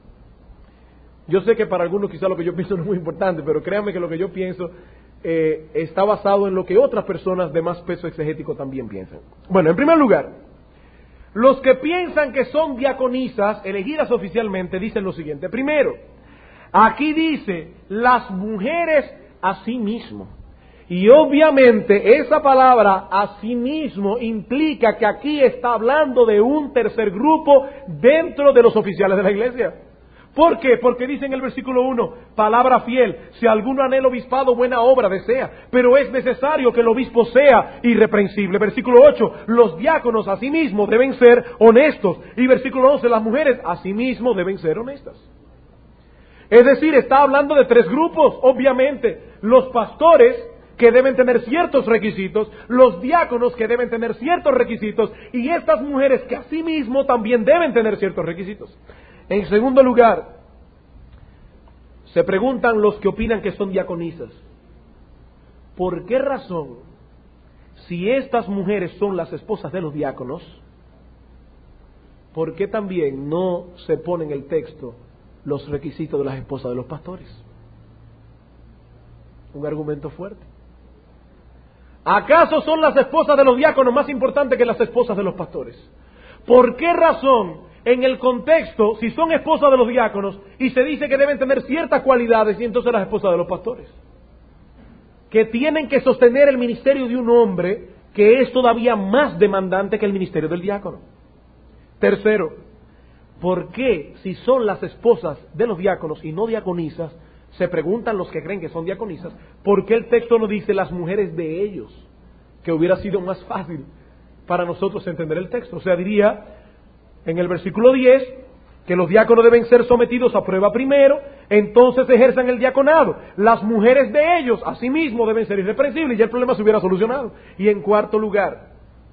Yo sé que para algunos quizá lo que yo pienso no es muy importante, pero créanme que lo que yo pienso eh, está basado en lo que otras personas de más peso exegético también piensan. Bueno, en primer lugar, los que piensan que son diaconisas, elegidas oficialmente, dicen lo siguiente. Primero, aquí dice, las mujeres a sí mismo. Y obviamente esa palabra a sí mismo implica que aquí está hablando de un tercer grupo dentro de los oficiales de la iglesia. ¿Por qué? Porque dice en el versículo uno, palabra fiel, si alguno anhela obispado, buena obra desea, pero es necesario que el obispo sea irreprensible. Versículo ocho, los diáconos asimismo deben ser honestos. Y versículo once, las mujeres asimismo deben ser honestas. Es decir, está hablando de tres grupos, obviamente, los pastores, que deben tener ciertos requisitos, los diáconos que deben tener ciertos requisitos, y estas mujeres que asimismo también deben tener ciertos requisitos. En segundo lugar, se preguntan los que opinan que son diaconisas, ¿por qué razón, si estas mujeres son las esposas de los diáconos, por qué también no se pone en el texto los requisitos de las esposas de los pastores? Un argumento fuerte. ¿Acaso son las esposas de los diáconos más importantes que las esposas de los pastores? ¿Por qué razón en el contexto, si son esposas de los diáconos y se dice que deben tener ciertas cualidades, y entonces las esposas de los pastores, que tienen que sostener el ministerio de un hombre que es todavía más demandante que el ministerio del diácono? Tercero, ¿por qué si son las esposas de los diáconos y no diaconisas, se preguntan los que creen que son diaconisas, ¿por qué el texto no dice las mujeres de ellos? Que hubiera sido más fácil para nosotros entender el texto. O sea, diría en el versículo diez que los diáconos deben ser sometidos a prueba primero, entonces ejerzan el diaconado. Las mujeres de ellos, asimismo, deben ser irreprensibles, y ya el problema se hubiera solucionado. Y en cuarto lugar,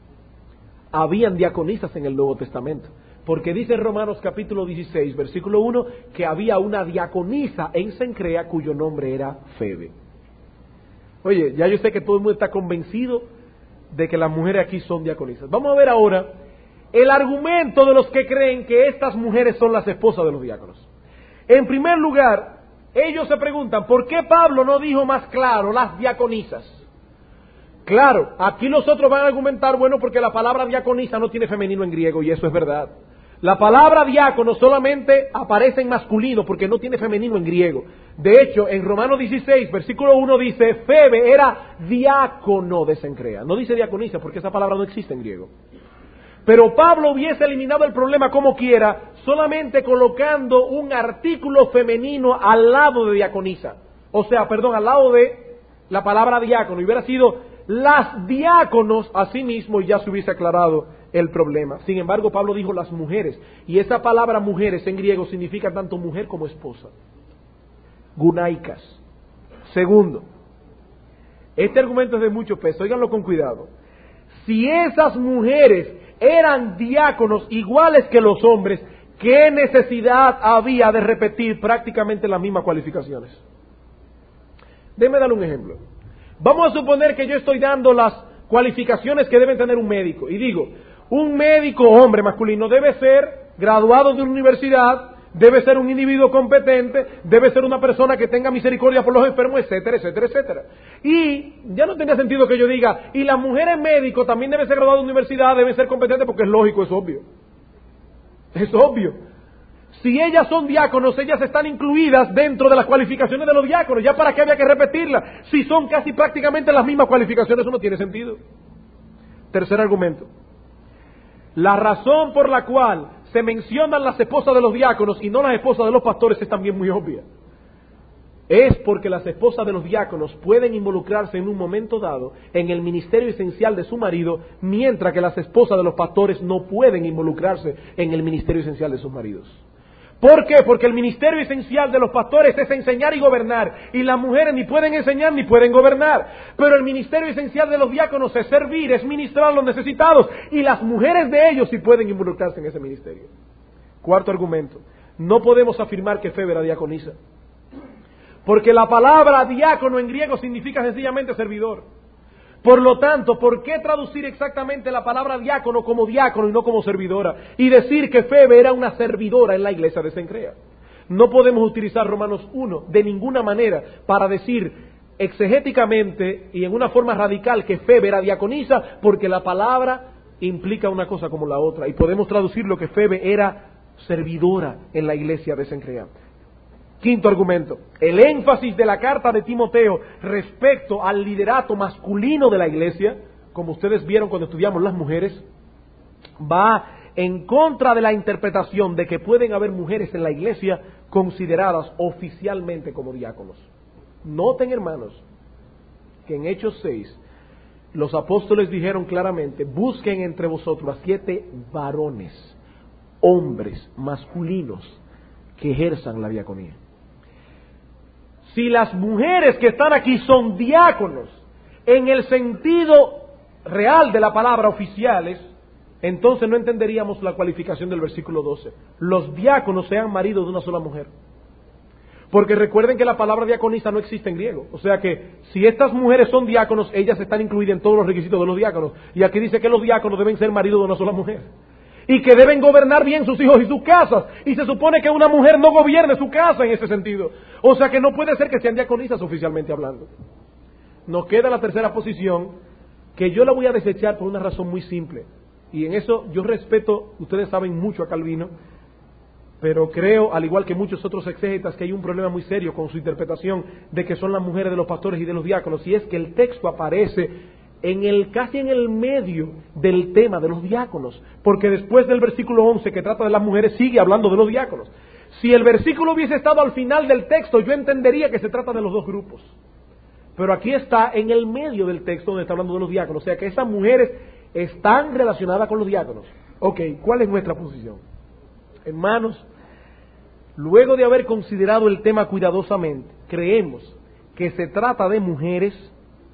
habían diaconisas en el Nuevo Testamento. Porque dice en Romanos capítulo dieciséis, versículo uno, que había una diaconisa en Cencrea cuyo nombre era Febe. Oye, ya yo sé que todo el mundo está convencido de que las mujeres aquí son diaconisas. Vamos a ver ahora el argumento de los que creen que estas mujeres son las esposas de los diáconos. En primer lugar, ellos se preguntan, ¿por qué Pablo no dijo más claro las diaconisas? Claro, aquí los otros van a argumentar, bueno, porque la palabra diaconisa no tiene femenino en griego, y eso es verdad. La palabra diácono solamente aparece en masculino porque no tiene femenino en griego. De hecho, en Romanos dieciséis, versículo uno dice, Febe era diácono de Cencrea. No dice diaconisa porque esa palabra no existe en griego. Pero Pablo hubiese eliminado el problema como quiera, solamente colocando un artículo femenino al lado de diaconisa. O sea, perdón, al lado de la palabra diácono. Y hubiera sido las diáconos a sí mismo y ya se hubiese aclarado el problema. Sin embargo, Pablo dijo las mujeres. Y esa palabra mujeres en griego significa tanto mujer como esposa. Gunaicas. Segundo, este argumento es de mucho peso, óiganlo con cuidado. Si esas mujeres eran diáconos iguales que los hombres, ¿qué necesidad había de repetir prácticamente las mismas cualificaciones? Déjeme darle un ejemplo. Vamos a suponer que yo estoy dando las cualificaciones que deben tener un médico. Y digo, un médico hombre masculino debe ser graduado de una universidad, debe ser un individuo competente, debe ser una persona que tenga misericordia por los enfermos, etcétera, etcétera, etcétera. Y ya no tenía sentido que yo diga, y las mujeres médicos también deben ser graduadas de universidad, deben ser competentes, porque es lógico, es obvio. Es obvio. Si ellas son diáconos, ellas están incluidas dentro de las cualificaciones de los diáconos. ¿Ya para qué había que repetirlas? Si son casi prácticamente las mismas cualificaciones, eso no tiene sentido. Tercer argumento. La razón por la cual se mencionan las esposas de los diáconos y no las esposas de los pastores es también muy obvia. Es porque las esposas de los diáconos pueden involucrarse en un momento dado en el ministerio esencial de su marido, mientras que las esposas de los pastores no pueden involucrarse en el ministerio esencial de sus maridos. ¿Por qué? Porque el ministerio esencial de los pastores es enseñar y gobernar, y las mujeres ni pueden enseñar ni pueden gobernar. Pero el ministerio esencial de los diáconos es servir, es ministrar a los necesitados, y las mujeres de ellos sí pueden involucrarse en ese ministerio. Cuarto argumento. No podemos afirmar que Febe era diaconisa, porque la palabra diácono en griego significa sencillamente servidor. Por lo tanto, ¿por qué traducir exactamente la palabra diácono como diácono y no como servidora? Y decir que Febe era una servidora en la iglesia de Cencrea. No podemos utilizar Romanos uno de ninguna manera para decir exegéticamente y en una forma radical que Febe era diaconisa, porque la palabra implica una cosa como la otra. Y podemos traducir lo que Febe era servidora en la iglesia de Cencrea. Quinto argumento, el énfasis de la carta de Timoteo respecto al liderato masculino de la iglesia, como ustedes vieron cuando estudiamos las mujeres, va en contra de la interpretación de que pueden haber mujeres en la iglesia consideradas oficialmente como diáconos. Noten, hermanos, que en Hechos seis los apóstoles dijeron claramente, busquen entre vosotros a siete varones, hombres masculinos, que ejerzan la diaconía. Si las mujeres que están aquí son diáconos en el sentido real de la palabra oficiales, entonces no entenderíamos la cualificación del versículo doce. Los diáconos sean maridos de una sola mujer. Porque recuerden que la palabra diaconisa no existe en griego. O sea que si estas mujeres son diáconos, ellas están incluidas en todos los requisitos de los diáconos. Y aquí dice que los diáconos deben ser maridos de una sola mujer. Y que deben gobernar bien sus hijos y sus casas. Y se supone que una mujer no gobierne su casa en ese sentido. O sea que no puede ser que sean diaconisas oficialmente hablando. Nos queda la tercera posición, que yo la voy a desechar por una razón muy simple. Y en eso yo respeto, ustedes saben mucho a Calvino, pero creo, al igual que muchos otros exégetas, que hay un problema muy serio con su interpretación de que son las mujeres de los pastores y de los diáconos. Y es que el texto aparece en el casi en el medio del tema de los diáconos, porque después del versículo once que trata de las mujeres sigue hablando de los diáconos. Si el versículo hubiese estado al final del texto, yo entendería que se trata de los dos grupos, pero aquí está en el medio del texto donde está hablando de los diáconos, o sea que esas mujeres están relacionadas con los diáconos. Ok, ¿cuál es nuestra posición? Hermanos, luego de haber considerado el tema cuidadosamente, creemos que se trata de mujeres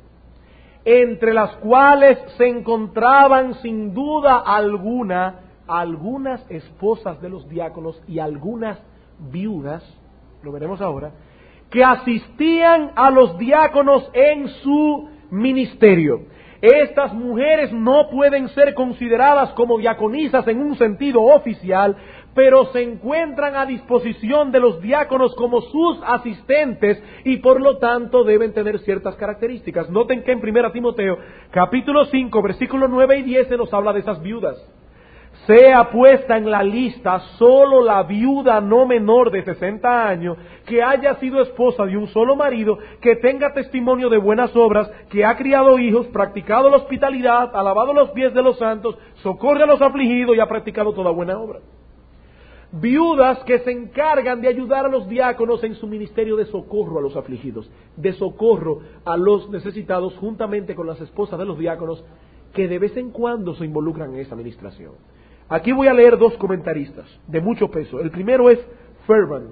entre las cuales se encontraban sin duda alguna algunas esposas de los diáconos y algunas viudas, lo veremos ahora, que asistían a los diáconos en su ministerio. Estas mujeres no pueden ser consideradas como diaconisas en un sentido oficial, pero se encuentran a disposición de los diáconos como sus asistentes y por lo tanto deben tener ciertas características. Noten que en primera Timoteo, capítulo cinco, versículos nueve y diez se nos habla de esas viudas. Sea puesta en la lista solo la viuda no menor de sesenta años, que haya sido esposa de un solo marido, que tenga testimonio de buenas obras, que ha criado hijos, practicado la hospitalidad, ha lavado los pies de los santos, socorre a los afligidos y ha practicado toda buena obra. Viudas que se encargan de ayudar a los diáconos en su ministerio de socorro a los afligidos, de socorro a los necesitados, juntamente con las esposas de los diáconos, que de vez en cuando se involucran en esa administración. Aquí voy a leer dos comentaristas de mucho peso. El primero es Fairbairn,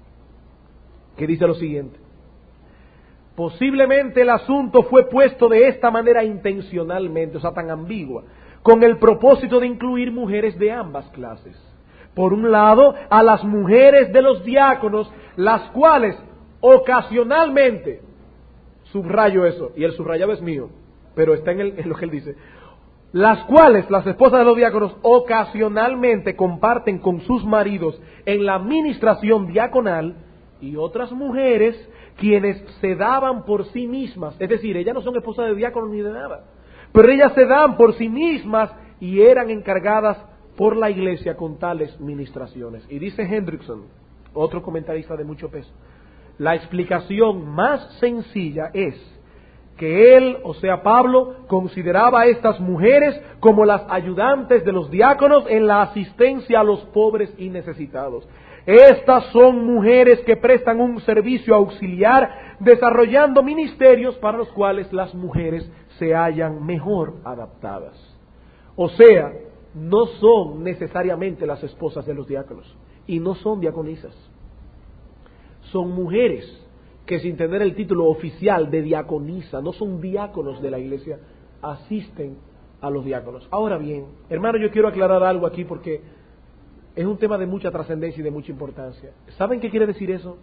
que dice lo siguiente: posiblemente el asunto fue puesto de esta manera intencionalmente, o sea, tan ambigua, con el propósito de incluir mujeres de ambas clases. Por un lado, a las mujeres de los diáconos, las cuales ocasionalmente, subrayo eso, y el subrayado es mío, pero está en, el, en lo que él dice, las cuales las esposas de los diáconos ocasionalmente comparten con sus maridos en la ministración diaconal, y otras mujeres quienes se daban por sí mismas, es decir, ellas no son esposas de diáconos ni de nada, pero ellas se dan por sí mismas y eran encargadas por la iglesia con tales ministraciones. Y dice Hendrickson, otro comentarista de mucho peso, la explicación más sencilla es que él, o sea Pablo, consideraba a estas mujeres como las ayudantes de los diáconos en la asistencia a los pobres y necesitados. Estas son mujeres que prestan un servicio auxiliar desarrollando ministerios para los cuales las mujeres se hallan mejor adaptadas. O sea, no son necesariamente las esposas de los diáconos y no son diaconisas. Son mujeres que sin tener el título oficial de diaconisa, no son diáconos de la iglesia, asisten a los diáconos. Ahora bien, hermano, yo quiero aclarar algo aquí porque es un tema de mucha trascendencia y de mucha importancia. ¿Saben qué quiere decir eso?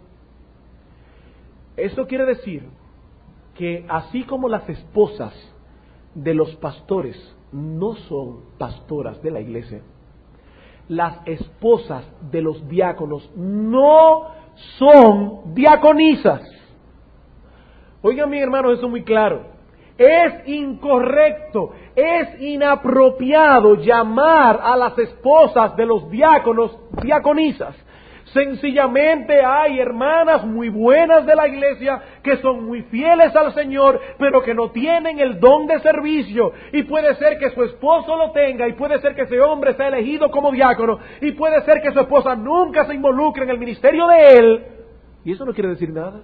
Eso quiere decir que así como las esposas de los pastores no son pastoras de la iglesia, las esposas de los diáconos no son diaconisas. Oigan, mi hermano, eso es muy claro. Es incorrecto, es inapropiado llamar a las esposas de los diáconos diaconisas. Sencillamente hay hermanas muy buenas de la iglesia que son muy fieles al Señor, pero que no tienen el don de servicio. Y puede ser que su esposo lo tenga, y puede ser que ese hombre sea elegido como diácono, y puede ser que su esposa nunca se involucre en el ministerio de él. Y eso no quiere decir nada.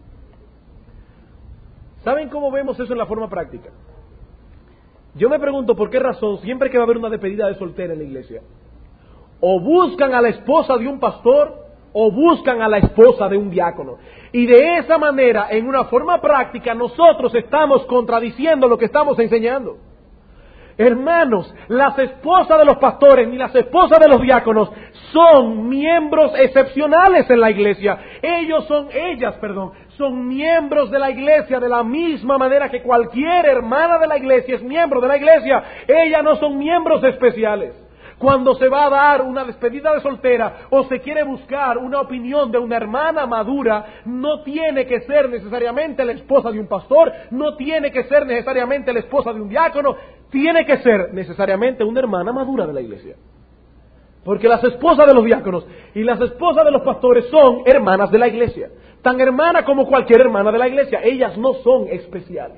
¿Saben cómo vemos eso en la forma práctica? Yo me pregunto por qué razón siempre que va a haber una despedida de soltera en la iglesia, o buscan a la esposa de un pastor o buscan a la esposa de un diácono. Y de esa manera, en una forma práctica, nosotros estamos contradiciendo lo que estamos enseñando. Hermanos, las esposas de los pastores ni las esposas de los diáconos son miembros excepcionales en la iglesia. Ellos son, ellas, perdón, son miembros de la iglesia de la misma manera que cualquier hermana de la iglesia es miembro de la iglesia. Ellas no son miembros especiales. Cuando se va a dar una despedida de soltera o se quiere buscar una opinión de una hermana madura, no tiene que ser necesariamente la esposa de un pastor, no tiene que ser necesariamente la esposa de un diácono, tiene que ser necesariamente una hermana madura de la iglesia. Porque las esposas de los diáconos y las esposas de los pastores son hermanas de la iglesia, tan hermana como cualquier hermana de la iglesia, ellas no son especiales.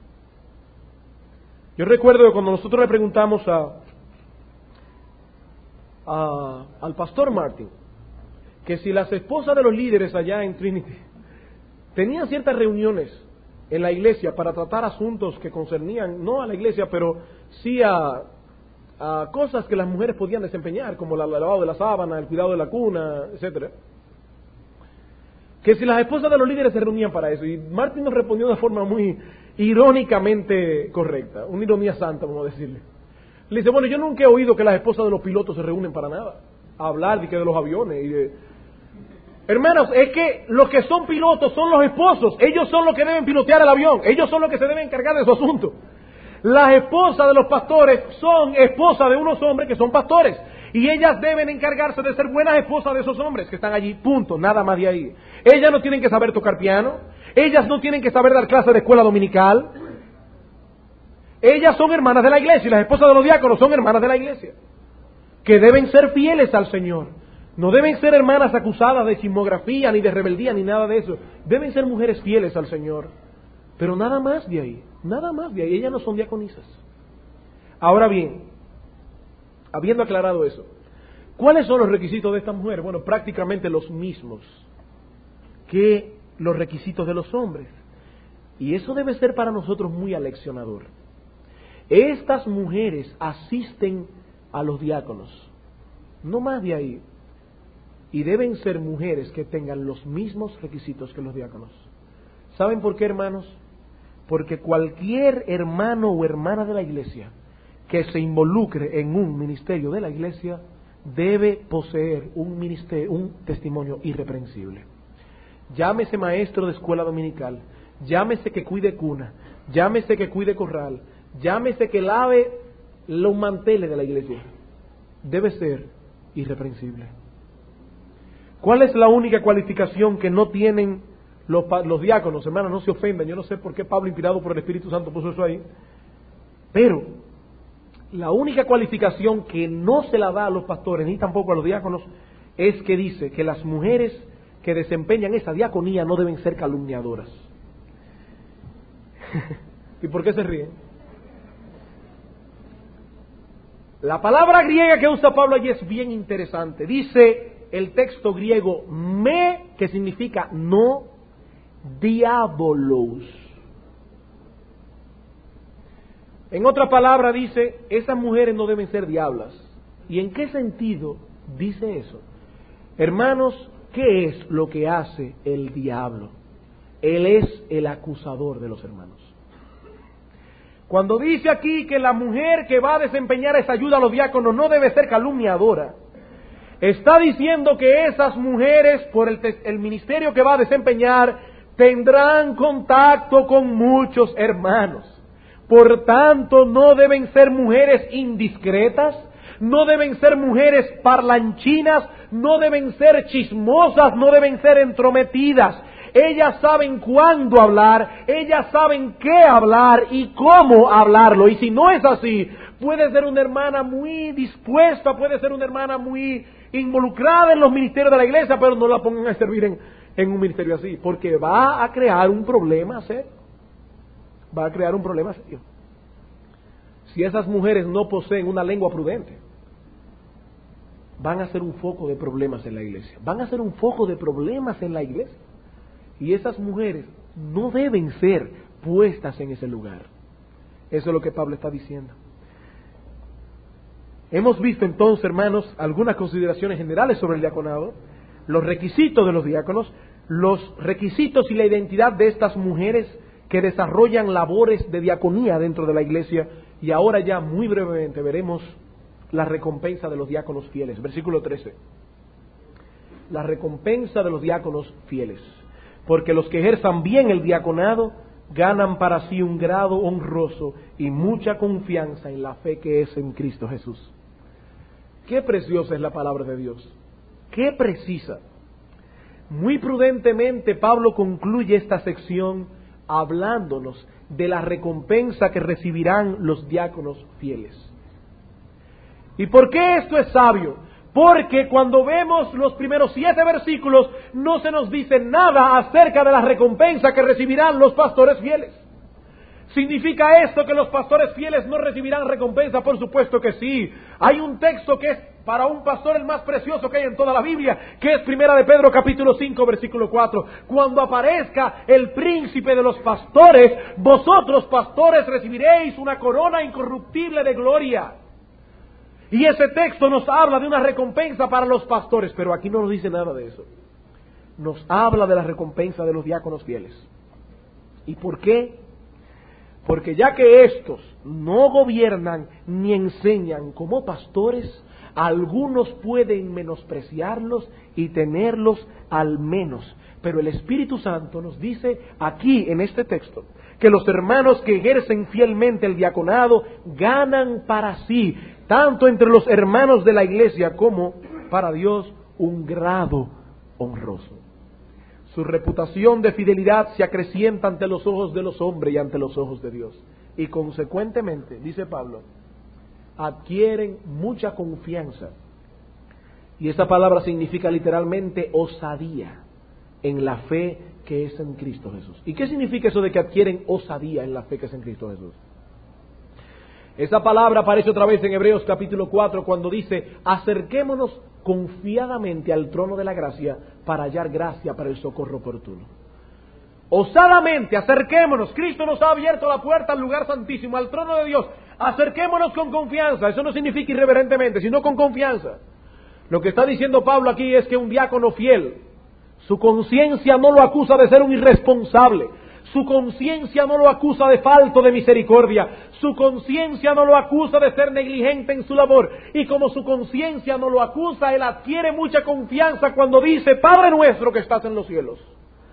Yo recuerdo que cuando nosotros le preguntamos a A, al pastor Martin, que si las esposas de los líderes allá en Trinity tenían ciertas reuniones en la iglesia para tratar asuntos que concernían no a la iglesia, pero sí a, a cosas que las mujeres podían desempeñar, como el lavado de la sábana, el cuidado de la cuna, etcétera, que si las esposas de los líderes se reunían para eso. Y Martin nos respondió de forma muy irónicamente correcta, una ironía santa, vamos a decirle. Le dice, bueno, yo nunca he oído que las esposas de los pilotos se reúnen para nada, a hablar de, que de los aviones. Y de... Hermanos, es que los que son pilotos son los esposos, ellos son los que deben pilotear el avión, ellos son los que se deben encargar de su asunto. Las esposas de los pastores son esposas de unos hombres que son pastores, y ellas deben encargarse de ser buenas esposas de esos hombres que están allí, punto, nada más de ahí. Ellas no tienen que saber tocar piano, ellas no tienen que saber dar clases de escuela dominical. Ellas son hermanas de la iglesia y las esposas de los diáconos son hermanas de la iglesia, que deben ser fieles al Señor. No deben ser hermanas acusadas de chismografía, ni de rebeldía, ni nada de eso. Deben ser mujeres fieles al Señor. Pero nada más de ahí, nada más de ahí. Ellas no son diaconisas. Ahora bien, habiendo aclarado eso, ¿cuáles son los requisitos de esta mujer? Bueno, prácticamente los mismos que los requisitos de los hombres. Y eso debe ser para nosotros muy aleccionador. Estas mujeres asisten a los diáconos, no más de ahí, y deben ser mujeres que tengan los mismos requisitos que los diáconos. ¿Saben por qué, hermanos? Porque cualquier hermano o hermana de la iglesia que se involucre en un ministerio de la iglesia debe poseer un ministerio, un testimonio irreprensible. Llámese maestro de escuela dominical, llámese que cuide cuna, llámese que cuide corral, llámese que lave los manteles de la iglesia, debe ser irreprensible. ¿Cuál es la única cualificación que no tienen los, los diáconos? Hermanos, no se ofendan, yo no sé por qué Pablo, inspirado por el Espíritu Santo, puso eso ahí, pero la única cualificación que no se la da a los pastores, ni tampoco a los diáconos, es que dice que las mujeres que desempeñan esa diaconía no deben ser calumniadoras. ¿Y por qué se ríen? La palabra griega que usa Pablo allí es bien interesante. Dice el texto griego me, que significa no, diabolos. En otra palabra dice, esas mujeres no deben ser diablas. ¿Y en qué sentido dice eso? Hermanos, ¿qué es lo que hace el diablo? Él es el acusador de los hermanos. Cuando dice aquí que la mujer que va a desempeñar esa ayuda a los diáconos no debe ser calumniadora, está diciendo que esas mujeres, por el, el ministerio que va a desempeñar, tendrán contacto con muchos hermanos. Por tanto, no deben ser mujeres indiscretas, no deben ser mujeres parlanchinas, no deben ser chismosas, no deben ser entrometidas. Ellas saben cuándo hablar, ellas saben qué hablar y cómo hablarlo. Y si no es así, puede ser una hermana muy dispuesta, puede ser una hermana muy involucrada en los ministerios de la iglesia, pero no la pongan a servir en, en un ministerio así, porque va a crear un problema serio. Va a crear un problema serio. Si esas mujeres no poseen una lengua prudente, van a ser un foco de problemas en la iglesia. Van a ser un foco de problemas en la iglesia. Y esas mujeres no deben ser puestas en ese lugar. Eso es lo que Pablo está diciendo. Hemos visto entonces, hermanos, algunas consideraciones generales sobre el diaconado, los requisitos de los diáconos, los requisitos y la identidad de estas mujeres que desarrollan labores de diaconía dentro de la iglesia, y ahora ya muy brevemente veremos la recompensa de los diáconos fieles. Versículo trece. La recompensa de los diáconos fieles. Porque los que ejerzan bien el diaconado ganan para sí un grado honroso y mucha confianza en la fe que es en Cristo Jesús. Qué preciosa es la palabra de Dios. Qué precisa. Muy prudentemente Pablo concluye esta sección hablándonos de la recompensa que recibirán los diáconos fieles. ¿Y por qué esto es sabio? Porque cuando vemos los primeros siete versículos no se nos dice nada acerca de la recompensa que recibirán los pastores fieles. ¿Significa esto que los pastores fieles no recibirán recompensa? Por supuesto que sí. Hay un texto que es para un pastor el más precioso que hay en toda la Biblia, que es Primera de Pedro capítulo cinco versículo cuatro. Cuando aparezca el príncipe de los pastores, vosotros pastores recibiréis una corona incorruptible de gloria. Y ese texto nos habla de una recompensa para los pastores, pero aquí no nos dice nada de eso. Nos habla de la recompensa de los diáconos fieles. ¿Y por qué? Porque ya que estos no gobiernan ni enseñan como pastores, algunos pueden menospreciarlos y tenerlos al menos. Pero el Espíritu Santo nos dice aquí en este texto que los hermanos que ejercen fielmente el diaconado ganan para sí, tanto entre los hermanos de la iglesia como para Dios, un grado honroso. Su reputación de fidelidad se acrecienta ante los ojos de los hombres y ante los ojos de Dios. Y consecuentemente, dice Pablo, adquieren mucha confianza. Y esa palabra significa literalmente osadía en la fe que es en Cristo Jesús. ¿Y qué significa eso de que adquieren osadía en la fe que es en Cristo Jesús? Esa palabra aparece otra vez en Hebreos capítulo cuatro cuando dice, acerquémonos confiadamente al trono de la gracia para hallar gracia para el socorro oportuno. Osadamente, acerquémonos. Cristo nos ha abierto la puerta al lugar santísimo, al trono de Dios. Acerquémonos con confianza. Eso no significa irreverentemente, sino con confianza. Lo que está diciendo Pablo aquí es que un diácono fiel, su conciencia no lo acusa de ser un irresponsable. Su conciencia no lo acusa de falto de misericordia. Su conciencia no lo acusa de ser negligente en su labor. Y como su conciencia no lo acusa, él adquiere mucha confianza cuando dice, Padre nuestro que estás en los cielos.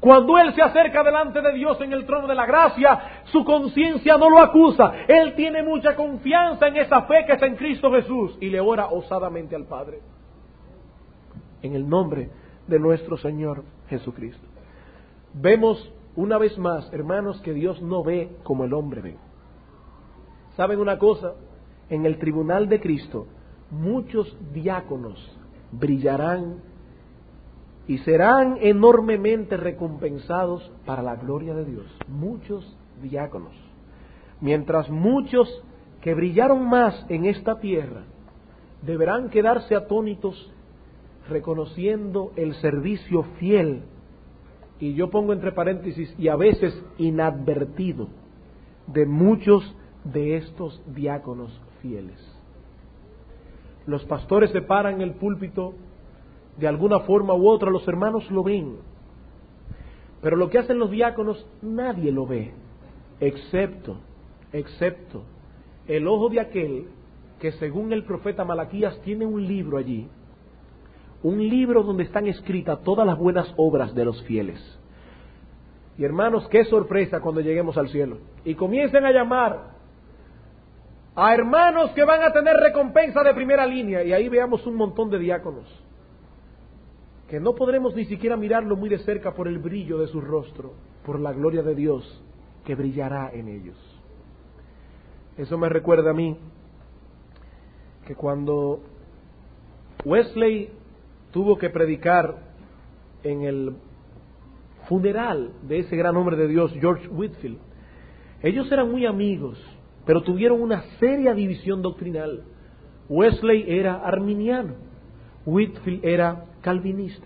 Cuando él se acerca delante de Dios en el trono de la gracia, su conciencia no lo acusa. Él tiene mucha confianza en esa fe que está en Cristo Jesús y le ora osadamente al Padre. En el nombre de nuestro Señor Jesucristo. Vemos una vez más, hermanos, que Dios no ve como el hombre ve. ¿Saben una cosa? En el tribunal de Cristo, muchos diáconos brillarán y serán enormemente recompensados para la gloria de Dios. Muchos diáconos. Mientras muchos que brillaron más en esta tierra deberán quedarse atónitos reconociendo el servicio fiel, y yo pongo entre paréntesis, y a veces inadvertido, de muchos de estos diáconos fieles. Los pastores se paran en el púlpito, de alguna forma u otra los hermanos lo ven, pero lo que hacen los diáconos nadie lo ve, excepto, excepto el ojo de aquel que según el profeta Malaquías tiene un libro allí, un libro donde están escritas todas las buenas obras de los fieles. Y hermanos, qué sorpresa cuando lleguemos al cielo y comiencen a llamar a hermanos que van a tener recompensa de primera línea, y ahí veamos un montón de diáconos que no podremos ni siquiera mirarlo muy de cerca por el brillo de su rostro, por la gloria de Dios que brillará en ellos. Eso me recuerda a mí que cuando Wesley tuvo que predicar en el funeral de ese gran hombre de Dios, George Whitefield, ellos eran muy amigos, pero tuvieron una seria división doctrinal. Wesley era arminiano, Whitefield era calvinista.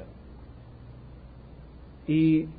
Y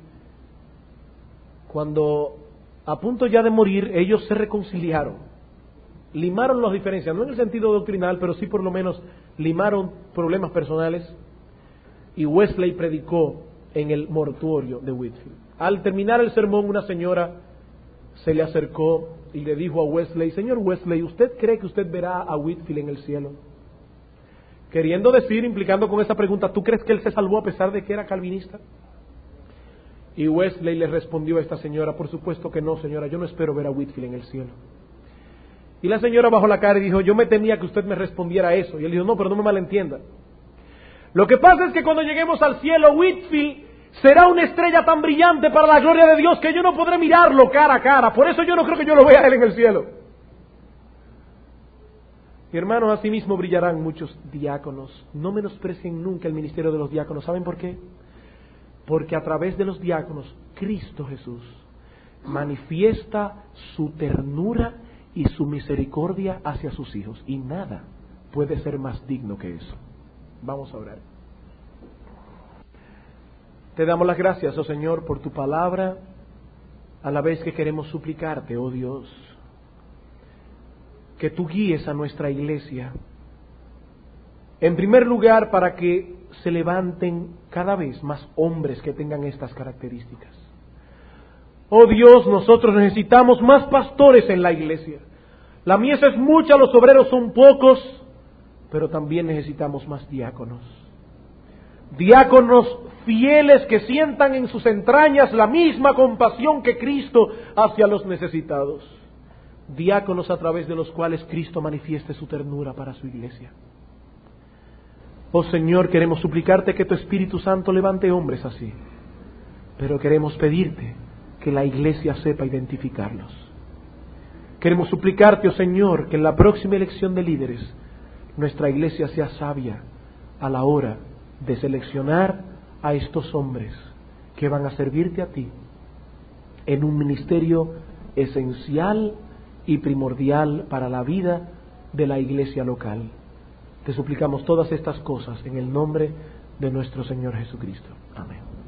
cuando a punto ya de morir, ellos se reconciliaron, limaron las diferencias, no en el sentido doctrinal, pero sí por lo menos limaron problemas personales, y Wesley predicó en el mortuorio de Whitefield. Al terminar el sermón, una señora se le acercó y le dijo a Wesley: señor Wesley, ¿usted cree que usted verá a Whitefield en el cielo? Queriendo decir, implicando con esa pregunta, ¿tú crees que él se salvó a pesar de que era calvinista? Y Wesley le respondió a esta señora: por supuesto que no, señora, yo no espero ver a Whitefield en el cielo. Y la señora bajó la cara y dijo: yo me temía que usted me respondiera eso. Y él dijo: no, pero no me malentienda. Lo que pasa es que cuando lleguemos al cielo, Whitefield será una estrella tan brillante para la gloria de Dios que yo no podré mirarlo cara a cara. Por eso yo no creo que yo lo vea a él en el cielo. Y hermanos, asimismo brillarán muchos diáconos. No menosprecien nunca el ministerio de los diáconos. ¿Saben por qué? Porque a través de los diáconos, Cristo Jesús manifiesta su ternura y su misericordia hacia sus hijos. Y nada puede ser más digno que eso. Vamos a orar. Te damos las gracias, oh Señor, por tu palabra, a la vez que queremos suplicarte, oh Dios, que tú guíes a nuestra iglesia, en primer lugar, para que se levanten cada vez más hombres que tengan estas características. Oh Dios, nosotros necesitamos más pastores en la iglesia. La mies es mucha, los obreros son pocos, pero también necesitamos más diáconos. Diáconos fieles que sientan en sus entrañas la misma compasión que Cristo hacia los necesitados. Diáconos a través de los cuales Cristo manifieste su ternura para su iglesia. Oh Señor, queremos suplicarte que tu Espíritu Santo levante hombres así, pero queremos pedirte que la iglesia sepa identificarlos. Queremos suplicarte, oh Señor, que en la próxima elección de líderes nuestra iglesia sea sabia a la hora de seleccionar a estos hombres que van a servirte a ti en un ministerio esencial y primordial para la vida de la iglesia local. Te suplicamos todas estas cosas en el nombre de nuestro Señor Jesucristo. Amén.